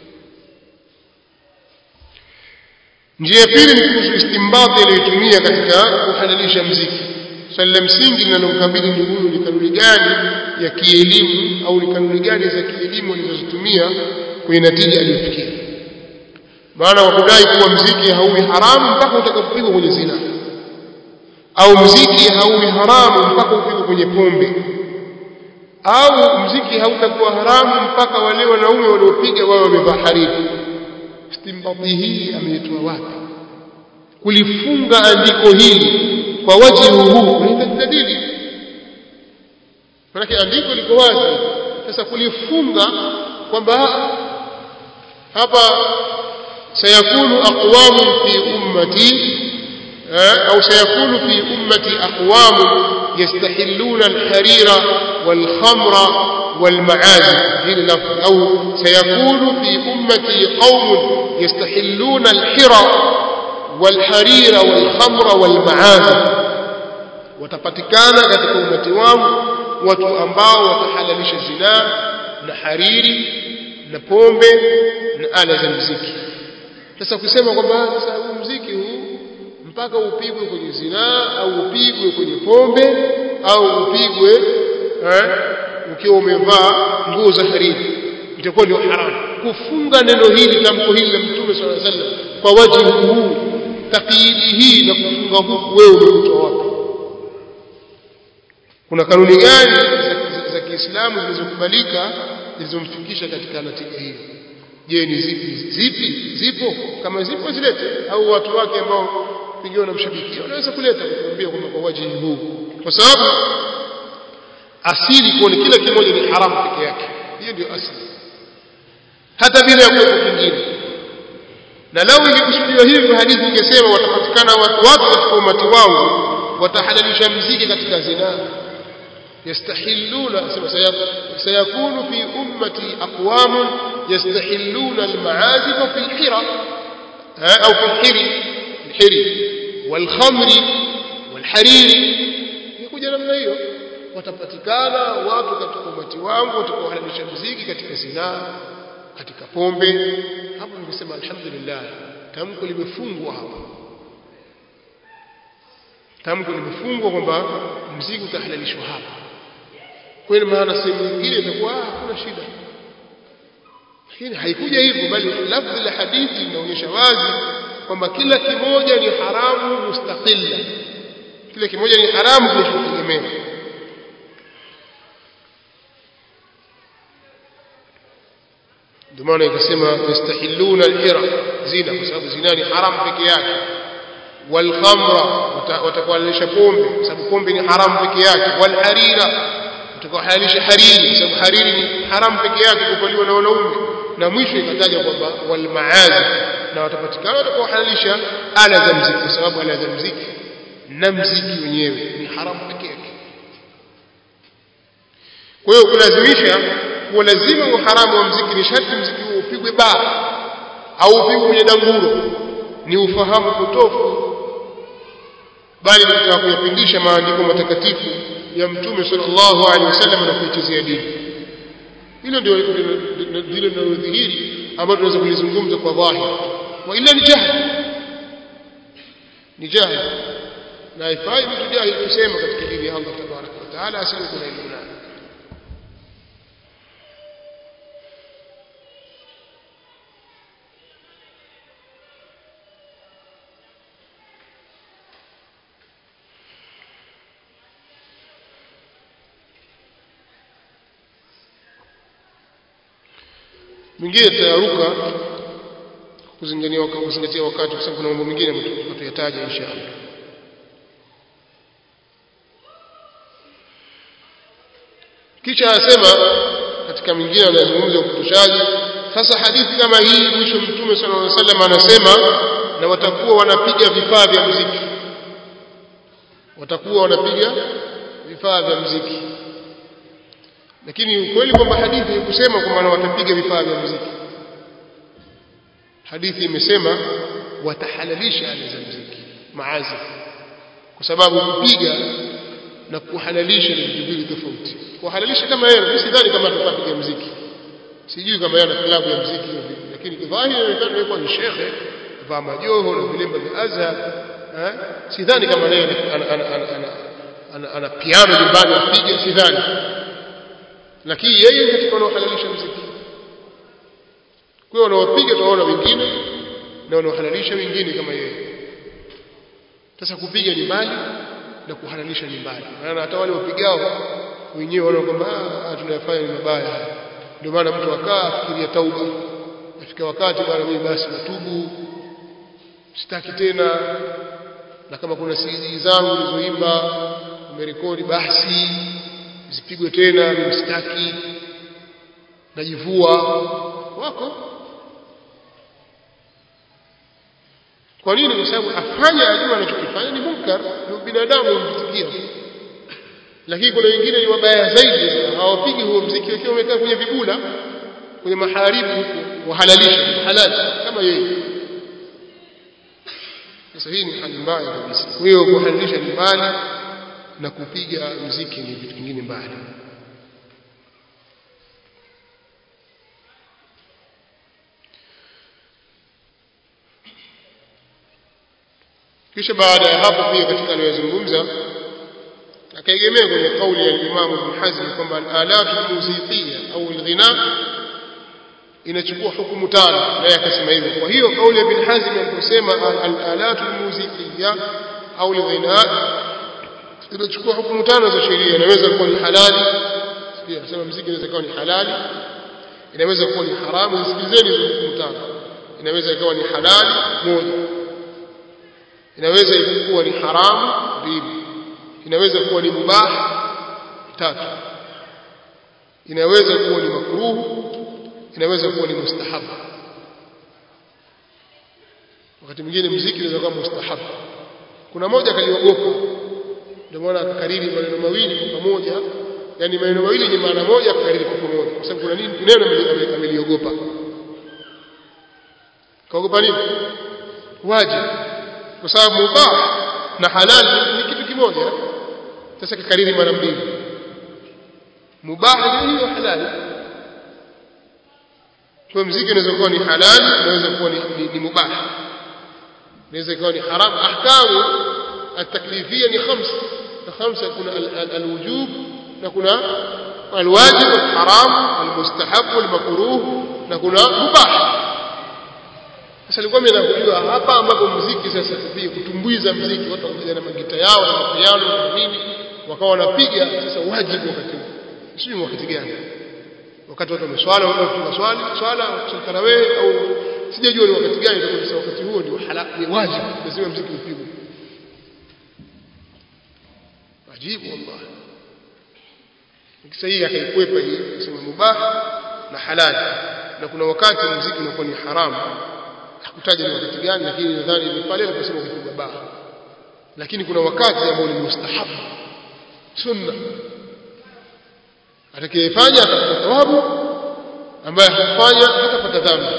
Njia pili ni kuhusu istinbati aliyotumia katika kuhalalisha muziki. Swali la msingi linalomkabili ndugu huyu ni kanuni gani ya kielimu au ni kanuni gani za kielimu alizozitumia kwenye natija aliyofikia? Maana kwa kudai kuwa muziki hauwi haramu mpaka utakapopigwa kwenye zina, au muziki hauwi haramu mpaka upigwe kwenye pombe, au muziki hautakuwa haramu mpaka wale wanaume waliopiga wao wamevaa hariri. Istinbati hii ameitoa wapi? Kulifunga andiko hili kwa wajihi huu ni dalili. Maana andiko liko wazi. Sasa kulifunga kwamba hapa sayakunu aqwamu fi ummati au sayakunu fi ummati aqwamu yastahilluna al-harira wal-khamra wal-ma'azif. hili lafzi au sayakunu fi ummati qaumun yastahilluna al-hira والحرير والخمر والمعازف. watapatikana katika umati wangu watu ambao watahalalisha zina na hariri na pombe na ala za muziki. Sasa kusema kwamba sasa huu muziki huu mpaka upigwe kwenye zina au upigwe kwenye pombe au upigwe eh ukiwa umevaa nguo za hariri itakuwa ni haramu. Kufunga neno hili tamko hili la Mtume صلى الله عليه وسلم kwa wajibu huu, taqyidi hii na kufunga huku, wewe umetoa wapi? Kuna kanuni gani za Kiislamu zilizokubalika zilizomfikisha katika natija hii? Je, ni zipi? Zipi? Zipo? Kama zipo zilete, au watu wake ambao pengine wanamshabikia wanaweza kuleta kutuambia kwamba kwa wajibu huu, kwa sababu asili kwa kila kimoja ni haramu peke yake. Hiyo ndio asili, hata bila ya kuwepo kingine. Na lau ingekusudiwa hivi hadithi ingesema watapatikana watu watu katika umati wangu watahalalisha muziki katika zina. yastahilluna sema sayakunu fi ummati aqwam yastahilluna al-ma'azif fi al-hira au fi al-hiri al-hiri wal-khamri wal-hariri. Ikuja namna hiyo, watapatikana watu katika umati wangu watakaohalalisha muziki katika zina, katika pombe. Hapo ningesema alhamdulillah, tamko limefungwa hapa, tamko limefungwa kwamba muziki utahalalishwa hapa. Kwa hiyo maana sehemu nyingine itakuwa hakuna shida, lakini haikuja hivyo, bali lafzi la hadithi linaonyesha wazi kwamba kila kimoja ni haramu mustaqilla, kila kimoja ni haramu kinachotegemea. Ndio maana ikasema yastahilluna al-hira, zina, kwa sababu zina ni haramu peke yake. Wal khamra, watakuhalalisha pombe kwa sababu pombe ni haramu peke yake. Wal harira, watakuhalalisha hariri kwa sababu hariri ni haramu peke yake kuvaliwa na wanaume. Na mwisho ikataja kwamba wal maazif, na watapatikana watakuhalalisha ala za muziki kwa sababu ala za muziki na muziki wenyewe ni haramu peke yake. Kwa hiyo kulazimisha kwa lazima uharamu wa muziki ni sharti muziki huo upigwe baa au upigwe kwenye danguro, ni ufahamu potofu, bali tunataka kuyapindisha maandiko matakatifu ya Mtume sallallahu alaihi wasallam na kuichezea dini. Hilo ndio ndilo linalodhihiri ambalo tunaweza kulizungumza kwa dhahiri, wa ila ni jahili, ni jahili, na haifai mtu jahili kusema katika dini ya Allah tabaraka wa taala asili kuna elimu nayo. Mwingine tayaruka kuzingatia wakati, kuzingatia wakati kwa sababu kuna mambo mengine ambayo tutayataja inshallah. Kisha asema katika mwingine anazungumza upotoshaji. Sasa hadithi kama hii mwisho Mtume sallallahu alaihi wasallam anasema na watakuwa wanapiga vifaa vya muziki, watakuwa wanapiga vifaa vya muziki. Lakini ukweli kwamba hadithi ikusema kwamba watapiga vifaa vya muziki. Hadithi imesema watahalalisha ala za muziki, maazif, kwa sababu kupiga na kuhalalisha ni vitu viwili tofauti. Kuhalalisha kama yeye, mimi sidhani kama atapiga muziki, sijui kama yeye ana klabu ya muziki hiyo, lakini kidhahiri inaonekana yeye ni shekhe, vaa majoho na vilemba vya Azhar, eh, sidhani kama yeye ana ana ana ana ana piano nyumbani apige, sidhani. Lakini yeye katika wanaohalalisha muziki, kwa hiyo wanaopiga tunaona wengine na wanaohalalisha wengine kama yeye. Sasa kupiga ni mbali na kuhalalisha ni mbali, maana hata wale wapigao wenyewe wanaona kwamba tunayafanya ni mabaya. Ndio maana mtu akaa afikiria tauba, afika wakati bwana, mimi basi natubu, sitaki tena, na kama kuna C D zangu nilizoimba umerekodi basi zipigwe tena, mimi sitaki, najivua. Wako kwa nini? Kwa sababu afanya ajua anachokifanya ni munkar, ni binadamu umtikia. Lakini kuna wengine ni wabaya zaidi, hawapigi huo muziki wakiwa wamekaa kwenye vibula, kwenye maharibu huko, wahalalisha halali kama yeye. Sasa hii ni hali mbaya kabisa. Kwa hiyo kuhalalisha ni mbali na kupiga muziki ni vitu vingine mbali. Kisha baada ya hapo pia katika aliyozungumza akaegemea kwenye kauli ya Imam Ibn Hazm kwamba al-alatu muziqiyya au al-ghina inachukua hukumu tano, naye akasema hivyo. Kwa hiyo kauli ya Ibn Hazm aliposema al-alatu muziqiyya au al-ghina inachukua hukumu tano za sheria, inaweza kuwa ni halali, pia anasema muziki inaweza kuwa ni halali, inaweza kuwa ni haramu. Sikilizeni hizo hukumu tano. Inaweza kuwa ni halali moja, inaweza kuwa ni haramu mbili, inaweza kuwa ni mubah tatu, inaweza kuwa ni makruh, inaweza kuwa ni mustahab. Wakati mwingine muziki unaweza kuwa mustahab. Kuna moja kaliogopa, ndio maana akakariri maneno mawili kwa pamoja, yani maneno mawili yenye maana moja akakariri kwa pamoja, kwa sababu kuna nini? Neno ameliogopa. Kaogopa nini? Wajibu. Kwa sababu mubah na halal ni kitu kimoja. Sasa kikariri mara mbili, mubah hiyo halali. Kwa muziki unaweza kuwa ni halali, unaweza kuwa ni, ni, ni mubah, unaweza kuwa ni haram. Ahkamu at-taklifiyya ni khamsa, na khamsa kuna al-wujub na kuna al-wajib, al-haram, al-mustahab, al-makruh, na kuna mubah. Sasa nilikuwa mimi nakujua hapa ambapo muziki sasa kupiga kutumbuiza muziki, watu wanakuja na magita yao na mapiano na nini, wakawa wanapiga. Sasa wajibu wakati sio wakati gani? Wakati watu wameswala, watu wafunga swali swala tarawih, au sijajua ni wakati gani. Kwa sababu wakati huo ndio halali, ni wajibu, lazima muziki upigwe. Wajibu wallahi. Nikisahihi akaikwepa hii kusema mubah na halali, na kuna wakati muziki unakuwa ni haramu. Hakutaja ni wakati gani, lakini nadhani ni pale aliposema kupiga baa. Lakini kuna wakati ambao ni mustahab, sunna, atakayefanya atapata thawabu, ambaye hakufanya hatapata dhambi.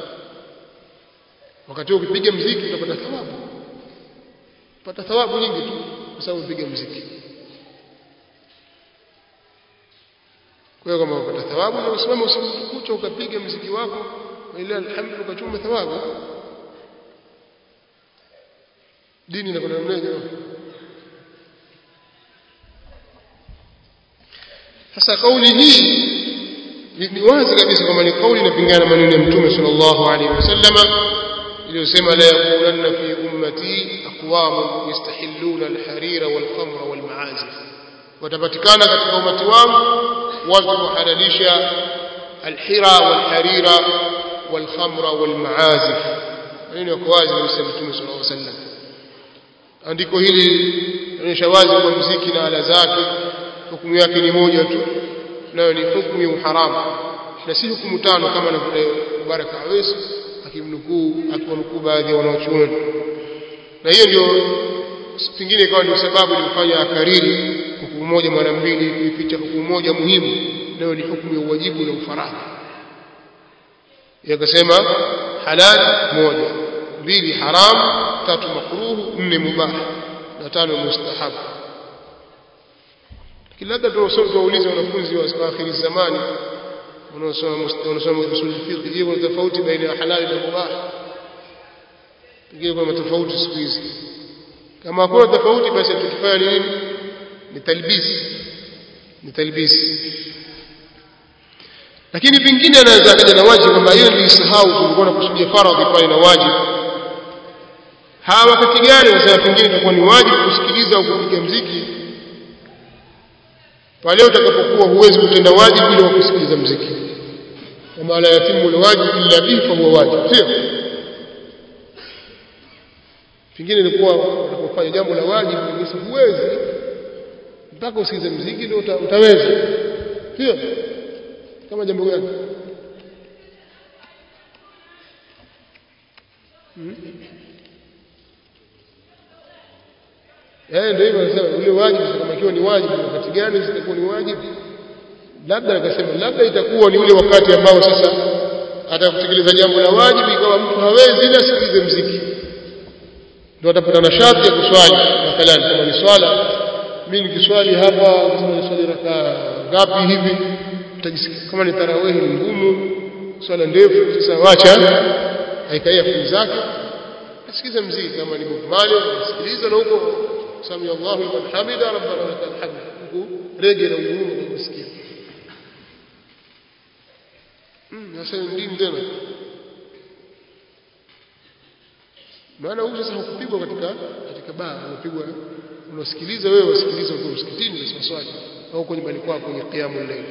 Wakati ukipiga muziki utapata thawabu, utapata thawabu nyingi tu kwa sababu upiga muziki. Kwa hiyo kama unapata thawabu na usimame usikucha ukapiga muziki wako, ila alhamdu ukachuma thawabu. Dini na kuna mmoja. Sasa kauli hii ni wazi kabisa kwamba ni kauli inapingana maneno ya Mtume sallallahu alaihi wasallama iliyosema, la yaqulanna fi ummati aqwamun yastahilluna alharira walkhamra walmaazif, watapatikana katika umati wangu watu kuhalalisha alhira walharira والخمر والمعازف. Maneno yako wazi kabisa Mtume sallallahu alaihi wasallam. Andiko hili linaonyesha wazi kwa muziki na ala zake hukumu yake ni moja tu, nayo ni hukumu ya uharamu, na si hukumu tano kama anavyodai Mubarak Awais akimnukuu akiwanukuu baadhi ya wanaochuoni. Na hiyo ndio pengine ikawa ndio sababu ilimfanya akariri hukumu moja mara mbili, kuificha hukumu moja muhimu, nayo ni hukumu ya wajibu na ufaradhi. Yakasema halal moja, mbili haram, tatu makruh, nne mubah, na tano mustahab. labda tuwaulize wanafunzi wa akhiri zamani wanaosoma wanaosoma usul fiqh, je, kuna tofauti baina ya halali na mubah? Pengine kuna tofauti siku hizi. Kama hakuna tofauti, basi tukifanya nini? Ni talbis, ni talbis. Lakini pengine anaweza akaja na wajibu kwamba hiyo nilisahau, tulikuwa tunakusudia faradhi pale na wajibu. Hawa wakati gani wasema pengine itakuwa ni wajibu kusikiliza au kupiga muziki? Pale utakapokuwa huwezi kutenda wajibu bila kusikiliza muziki. Kama la yatimu alwajibu illa bihi fa huwa wajib. Sio? Pengine ilikuwa unapofanya jambo la wajibu ungesema huwezi mpaka usikilize muziki ndio utaweza. Sio? Kama jambo gani? Hmm? Eh, ndio hivyo nasema ule wajibu kama ikiwa ni wajibu wakati gani zitakuwa ni wajibu? Labda akasema labda itakuwa ni ule wakati ambao sasa atakutekeleza jambo la wajibu ikawa mtu hawezi ila sikilize muziki. Ndio atapata nashati ya kuswali. Mathalan kama ni swala, mimi nikiswali hapa kama ni swali rakaa ngapi hivi, utajisikia kama ni tarawih ni ngumu, swala ndefu, sasa wacha aikaia fungu zake, asikize muziki. Kama ni Bob Marley asikiliza na huko sami Allahu liman hamida rabbana lakal hamd, huko rege na ngumu kwa kusikia. Mm, sasa ndio tena. Maana huko sasa hukupigwa katika katika baa, unapigwa unasikiliza wewe, wasikiliza uko msikitini na swali au uko nyumbani kwako kwenye qiyamul layl.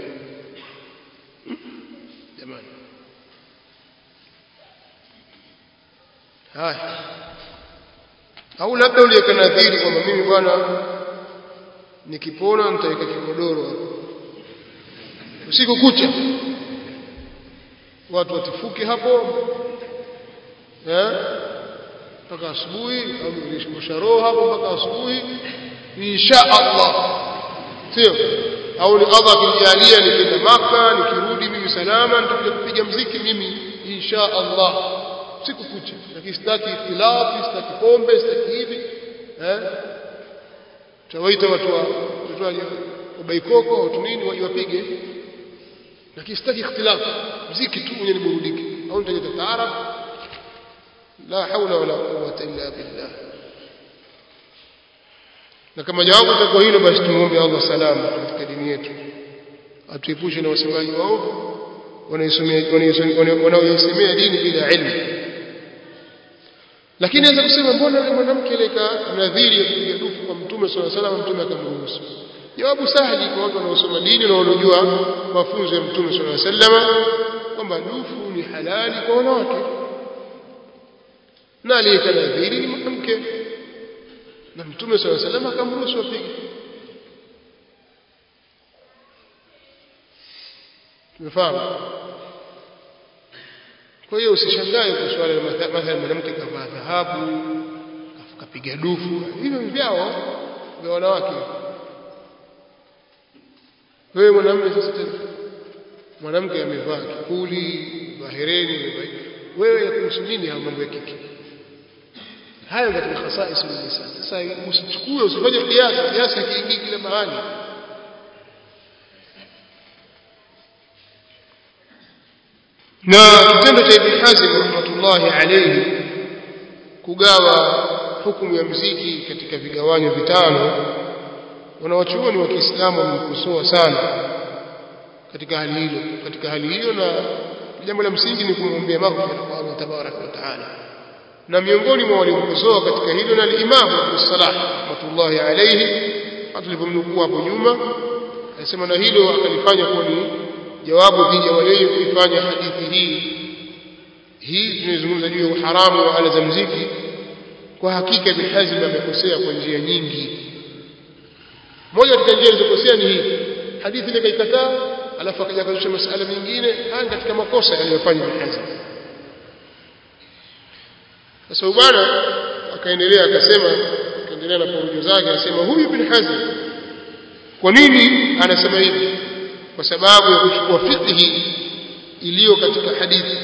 Jamani. Haya. Au labda uliweka nadhiri kwamba mimi bwana nikipona nitaweka kigodoro hapo. Usiku kucha watu watifuke hapo. Eh? Mpaka asubuhi au msharo hapo mpaka asubuhi insha Allah. Sio? Au ni Allah akijalia nikienda Makka nikirudi mimi salama nitakuja kupiga muziki mimi insha Allah. Siku kucha, lakini sitaki ikhtilafi, sitaki pombe, sitaki hivi. Eh? Tawaita watu wa watu wa baikoko watu nini waje wapige. Lakini sitaki ikhtilafi, muziki tu mwenye niburudike. Au nitaje taarab. La haula wala quwwata illa billah. Na kama jawabu itakuwa hilo, basi tumuombe Allah salama katika dini yetu. Atuepushe na wasemaji waovu wanaoisemea wanaoisemea dini bila ilmu. Lakini naweza kusema mbona yule mwanamke aleka nadhiri ya kupiga dufu kwa Mtume swalla Allahu alayhi wasallam, Mtume akamruhusu? Jawabu sahihi kwa watu wanaosoma dini na wanaojua mafunzo ya Mtume swalla Allahu alayhi wasallam kwamba dufu ni halali kwa wanawake. Na aliyeka nadhiri ni mwanamke. Na Mtume swalla Allahu alayhi wasallam akamruhusu apige. Tumefahamu? Kwa hiyo usishangae kwa swala mathalan mwanamke kavaa dhahabu, kapiga dufu, hivyo vyao vya wanawake. Wewe mwanamume sasa tena mwanamke amevaa kipuli, bahereni, wewe kuhusu nini hayo mambo ya kike? Hayo katika khasais nisa. Sasa usichukue usifanye kiasi, kiasi kiingii kila mahali. Na kitendo cha Ibn Hazm rahmatullahi alayhi kugawa hukumu ya muziki katika vigawanyo vitano, wanawachuoni wa Kiislamu wamemkosoa sana katika hali hilo katika hali hiyo na jambo la msingi ni kumwombea maghfira kwa Allah tabaraka wa taala. Na miongoni mwa waliomkosoa katika hilo na al-Imam Ibn Salah rahmatullahi alayhi, tulipomnukuu hapo nyuma, anasema na hilo akalifanya kuwa ni jawabu dhidi ya wale kuifanya hadithi hii hii tunazungumza juu ya uharamu wa ala za muziki. Kwa hakika Ibn Hazm amekosea kwa njia nyingi. Moja katika njia alizokosea ni hii hadithi ile kaikataa, alafu akaja kuzusha masuala mengine. Haya katika makosa aliyofanya Ibn Hazm. Sasa bwana akaendelea akasema, akaendelea na porojo zake, akasema huyu Ibn Hazm kwa nini anasema hivi? Kwa sababu ya kuchukua fiqhi iliyo katika hadithi.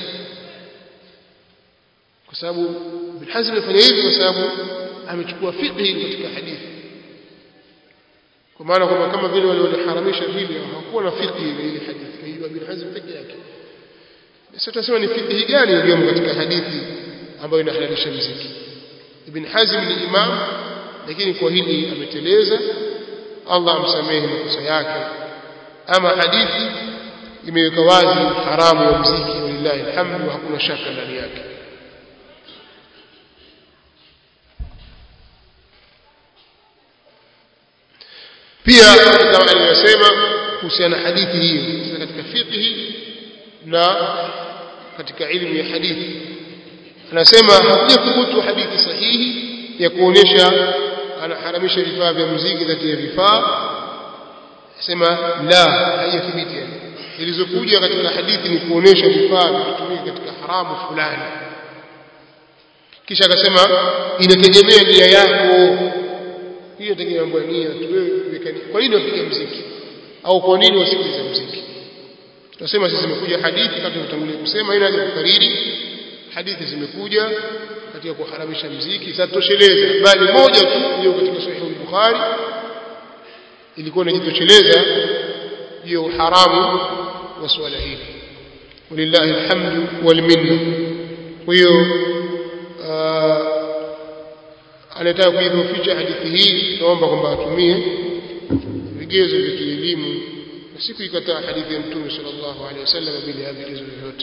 Kwa sababu Ibn Hazm alifanya hivi kwa sababu amechukua fiqhi katika hadithi. kwa maana kwamba kama vile wale waliharamisha vile hawakuwa na fiqh ile ile hadithi hiyo Ibn Hazm pekee yake. Sasa tunasema ni fiqh gani iliyomo katika hadithi ambayo inahalalisha muziki? Ibn Hazm ni imam, lakini kwa hili ameteleza, Allah amsamehe makosa yake. Ama hadithi imeweka wazi haramu wa muziki, walillahi alhamdu, hakuna shaka ndani yake. Pia kama aliyosema kuhusiana na hadithi hiyo katika fiqh na katika elimu ya hadithi, anasema hakuthubutu hadithi sahihi ya kuonesha anaharamisha vifaa vya muziki dhati ya vifaa. Anasema la, haijathibiti. Zilizokuja katika hadithi ni kuonesha vifaa vitumike katika haramu fulani. Kisha akasema inategemea nia yako. Hiyo tegemea mambo ya nia tu. Wewe kwa nini unapiga muziki au kwa nini usikilize muziki? Tunasema sisi zimekuja hadithi kama tutangulia kusema, ila haja kukariri. Hadithi zimekuja katika kuharamisha muziki, zatosheleza, bali moja tu hiyo katika Sahih al-Bukhari ilikuwa inajitosheleza hiyo haramu wa swala hili. Walillahi alhamdu wal minna. Kwa hiyo anataka kuidhoofisha hadithi hii, naomba kwamba atumie vigezo vya kielimu na si kuikataa hadithi ya Mtume sallallahu alaihi wasallam bila vigezo vyote.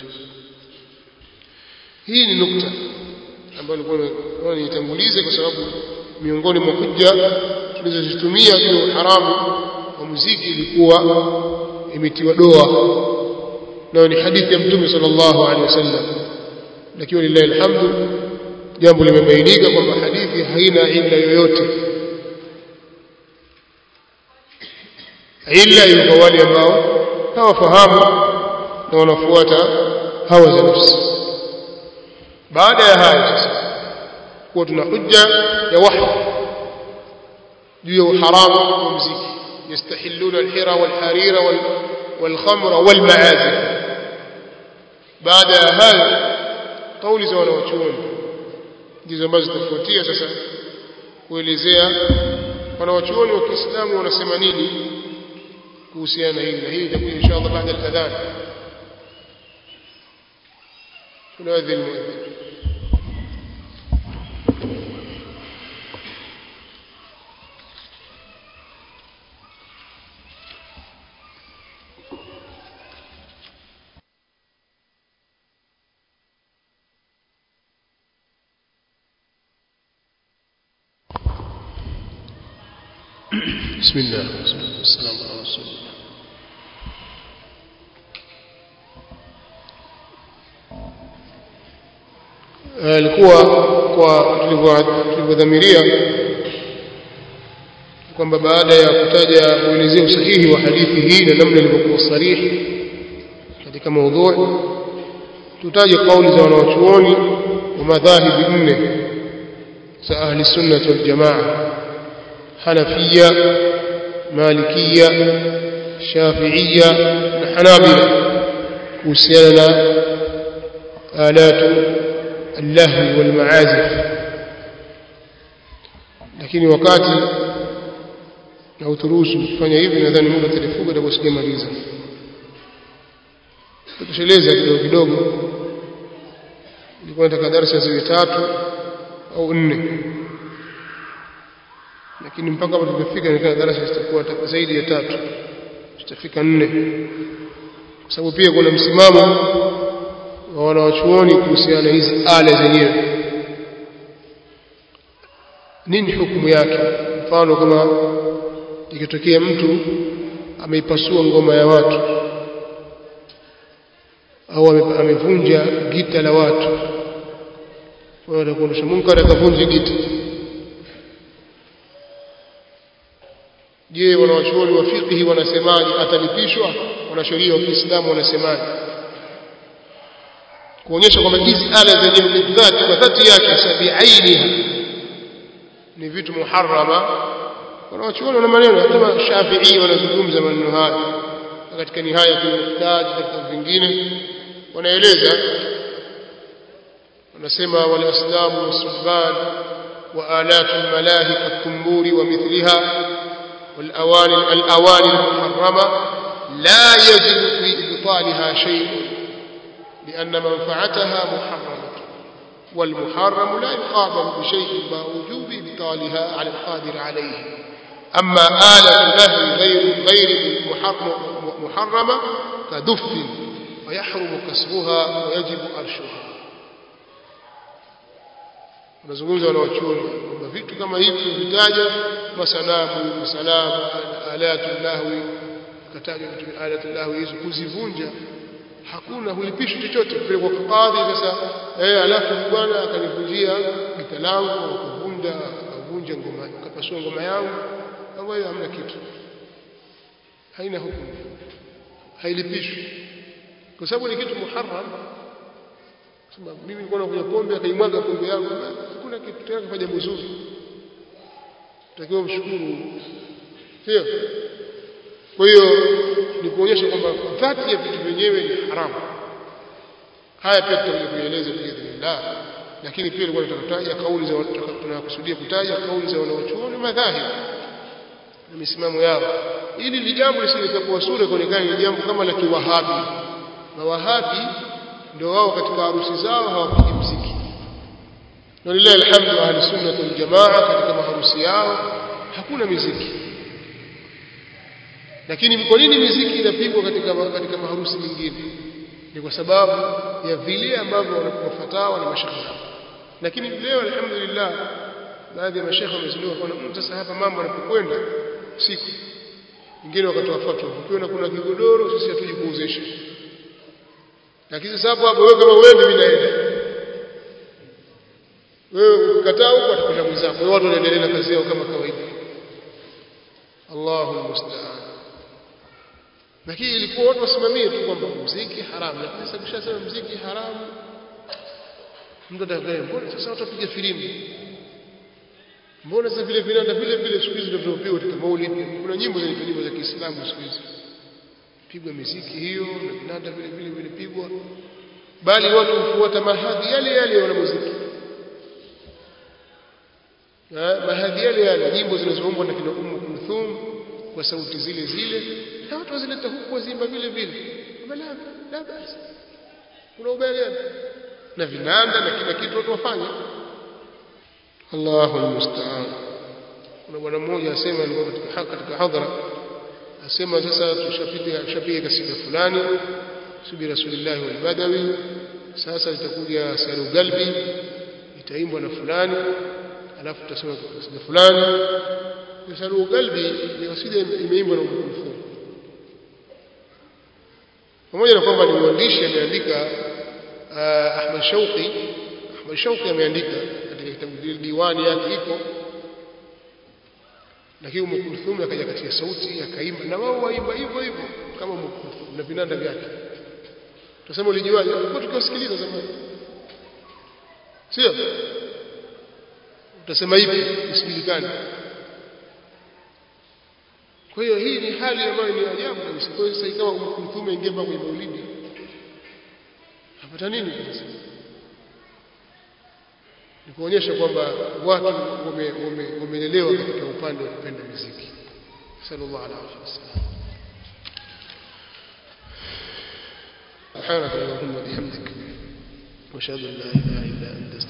Hii ni nukta ambayo nilikuwa nitangulize, kwa sababu miongoni mwa hujja tulizozitumia juu haramu wa muziki ilikuwa imetiwa doa na ni hadithi ya Mtume sallallahu alaihi wasallam. Lakini lillahi alhamdu, jambo limebainika kwamba hadithi haina illa yoyote. Illa iko kwa wale ambao hawafahamu na wanafuata hawa za nafsi. Baada ya hayo sasa kwa tuna hujja ya wahy juu ya uharamu wa muziki. Yastahilluna al-hira wal-harira wal-khamra wal-ma'azif. Baada ya hayo kauli za wanawachuoni ndizo ambazo zitafuatia sasa kuelezea wanawachuoni wa Kiislamu wanasema nini kuhusiana na hili, na hii itakuja inshallah baada ya adhan. Tunadhi al-muadhdhin. بسم الله والسلام على رسول الله. alikuwa kwa tulivyodhamiria kwamba baada ya kutaja kuelezea usahihi wa hadithi hii na namna ilivyokuwa sarihi katika maudhui, tutaje kauli za wanawachuoni wa madhahibi nne za ahli sunnah wal jamaa: Hanafiyya, Malikiyya, Shafi'iyya na Hanabila, kuhusiana na alatu اللهو والمعازف. Lakini wakati na uturuhusu kufanya hivi, nadhani muda talifuga na kusikimaliza. Tutasheleza kidogo kidogo, nilikuwa nataka darasa ziwe tatu au nne, lakini mpaka hapo tulipofika nikana darasa zitakuwa zaidi ya tatu, tutafika nne, kwa sababu pia kuna msimamo wa wanawachuoni kuhusiana na hizi ala zenyewe. Nini hukumu yake? Mfano, kama ikitokea mtu ameipasua ngoma ya watu au amevunja gita la watu, wao watakuonyesha munkar akavunja gita. Je, wanawachuoni wa fiqh wanasemaje? Atalipishwa? Wanasheria wa Kiislamu wanasemaje? Kuonyesha kwamba hizi ala zenyewe ni dhati kwa dhati yake, sabiainiha, ni vitu muharrama. Wanawachuoni na maneno kama Shafi'i wanazungumza maneno haya katika Nihaya al-Muhtaj, katika vingine wanaeleza, wanasema wal aslamu was-sulban wa alatu al-malahi kat-tumburi wa mithliha والأواني الأواني المحرمة لا يجب في إبطالها شيء لأن منفعتها محرمة والمحرم لا يقابل بشيء مع وجوب إبطالها على القادر عليه. أما آلة اللهو غير غير محرمة كدف ويحرم كسرها ويجب أرشها. Nazungumza na wachuoni kwamba vitu kama hivi vitaja masanamu, masalamu, alatu lahwi, kataja vitu alatu lahwi hizo kuzivunja hakuna hulipishi chochote pale kwa kadhi. Sasa eh alafu bwana akanivunjia gita langu akavunja akavunja ngoma akapasua ngoma yangu, ambayo hamna kitu, haina hukumu, hailipishwi kwa sababu ni kitu muharram. Sema mimi nilikuwa nakunywa pombe akaimwaga pombe yangu, hakuna kitu tena kufanya jambo zuri, tutakiwa mshukuru, sio? Kwa hiyo ni kuonyesha kwamba dhati ya vitu vyenyewe ni haramu. Haya pia tutakuja kueleza biidhnillah, lakini pia nilikuwa nataka kutaja kauli za tunakusudia kutaja kauli za wanawachuoni madhahib na misimamo yao, ili lijambo lisilitakuwa sura kuonekana ni jambo kama la kiwahabi. Mawahabi ndio wao katika harusi zao hawapigi muziki, na lillahi alhamdu ahli sunna wal jamaa katika maharusi yao hakuna muziki. Lakini kwa nini muziki inapigwa katika katika maharusi mengine? Ni kwa sababu ya vile ambavyo wanakuwa fatawa na mashaikh. Lakini leo alhamdulillah baadhi ya mashaikh wamezindua kwa mtu sasa hapa mambo yanapokwenda siku nyingine wakatoa fatwa ukiona kuna kigodoro sisi hatuji kuuzesha. Lakini sasa hapo hapo wewe kama uende mimi naenda, wewe ukikataa huko atakwenda mwenzako, wewe watu wanaendelea na kazi yao kama kawaida. Allahu musta'an. Lakini ilikuwa watu wasimamie tu kwamba muziki haramu, lakini sasa kishasema muziki haramu mtu atakaye, mbona sasa watu wapiga filimbi? Mbona sasa vile vinanda vile vile siku hizi ndio vinapigwa katika maulidi? Kuna nyimbo za nyimbo za Kiislamu siku hizi pigwa muziki hiyo na vinanda vile vile vinapigwa, bali watu hufuata mahadhi yale yale wana muziki, na mahadhi yale yale nyimbo zinazoombwa na kina Ummu Kulthum kwa sauti zile zile, na watu wazileta huku wazimba vile vile, bala la basi, kuna ubaya na vinanda na kila kitu watu wafanya. Allahu musta'an. Kuna bwana mmoja asema alikuwa katika katika hadhara, asema sasa tushapiga tushapiga kasida fulani subi rasulillah wal badawi, sasa itakuja salu galbi itaimbwa na fulani, alafu tutasema kasida fulani. Salu galbi ni kasida imeimbwa na Ummu Kulthum, pamoja na kwamba ni mwandishi ameandika Ahmad Shauqi. Ahmad Shauqi ameandika katika kitabu diwani yake iko, lakini Ummu Kulthum akaja katika sauti akaimba, na wao waimba hivyo hivyo kama Ummu Kulthum na vinanda vyake. Tuseme ulijiwaje kwa tukisikiliza zamani, sio? Utasema hivi usijulikane. Kwa hiyo hii ni hali ambayo ni ajabu kabisa. Kwa hiyo sasa ikawa Ummu Kulthum ingemba kwenye maulidi, hapata nini sasa? Ni kuonyesha kwamba watu wamelelewa katika upande wa kupenda muziki. Sallallahu alaihi wasallam. Subhanaka Allahumma bihamdika wa ashhadu an la ilaha illa anta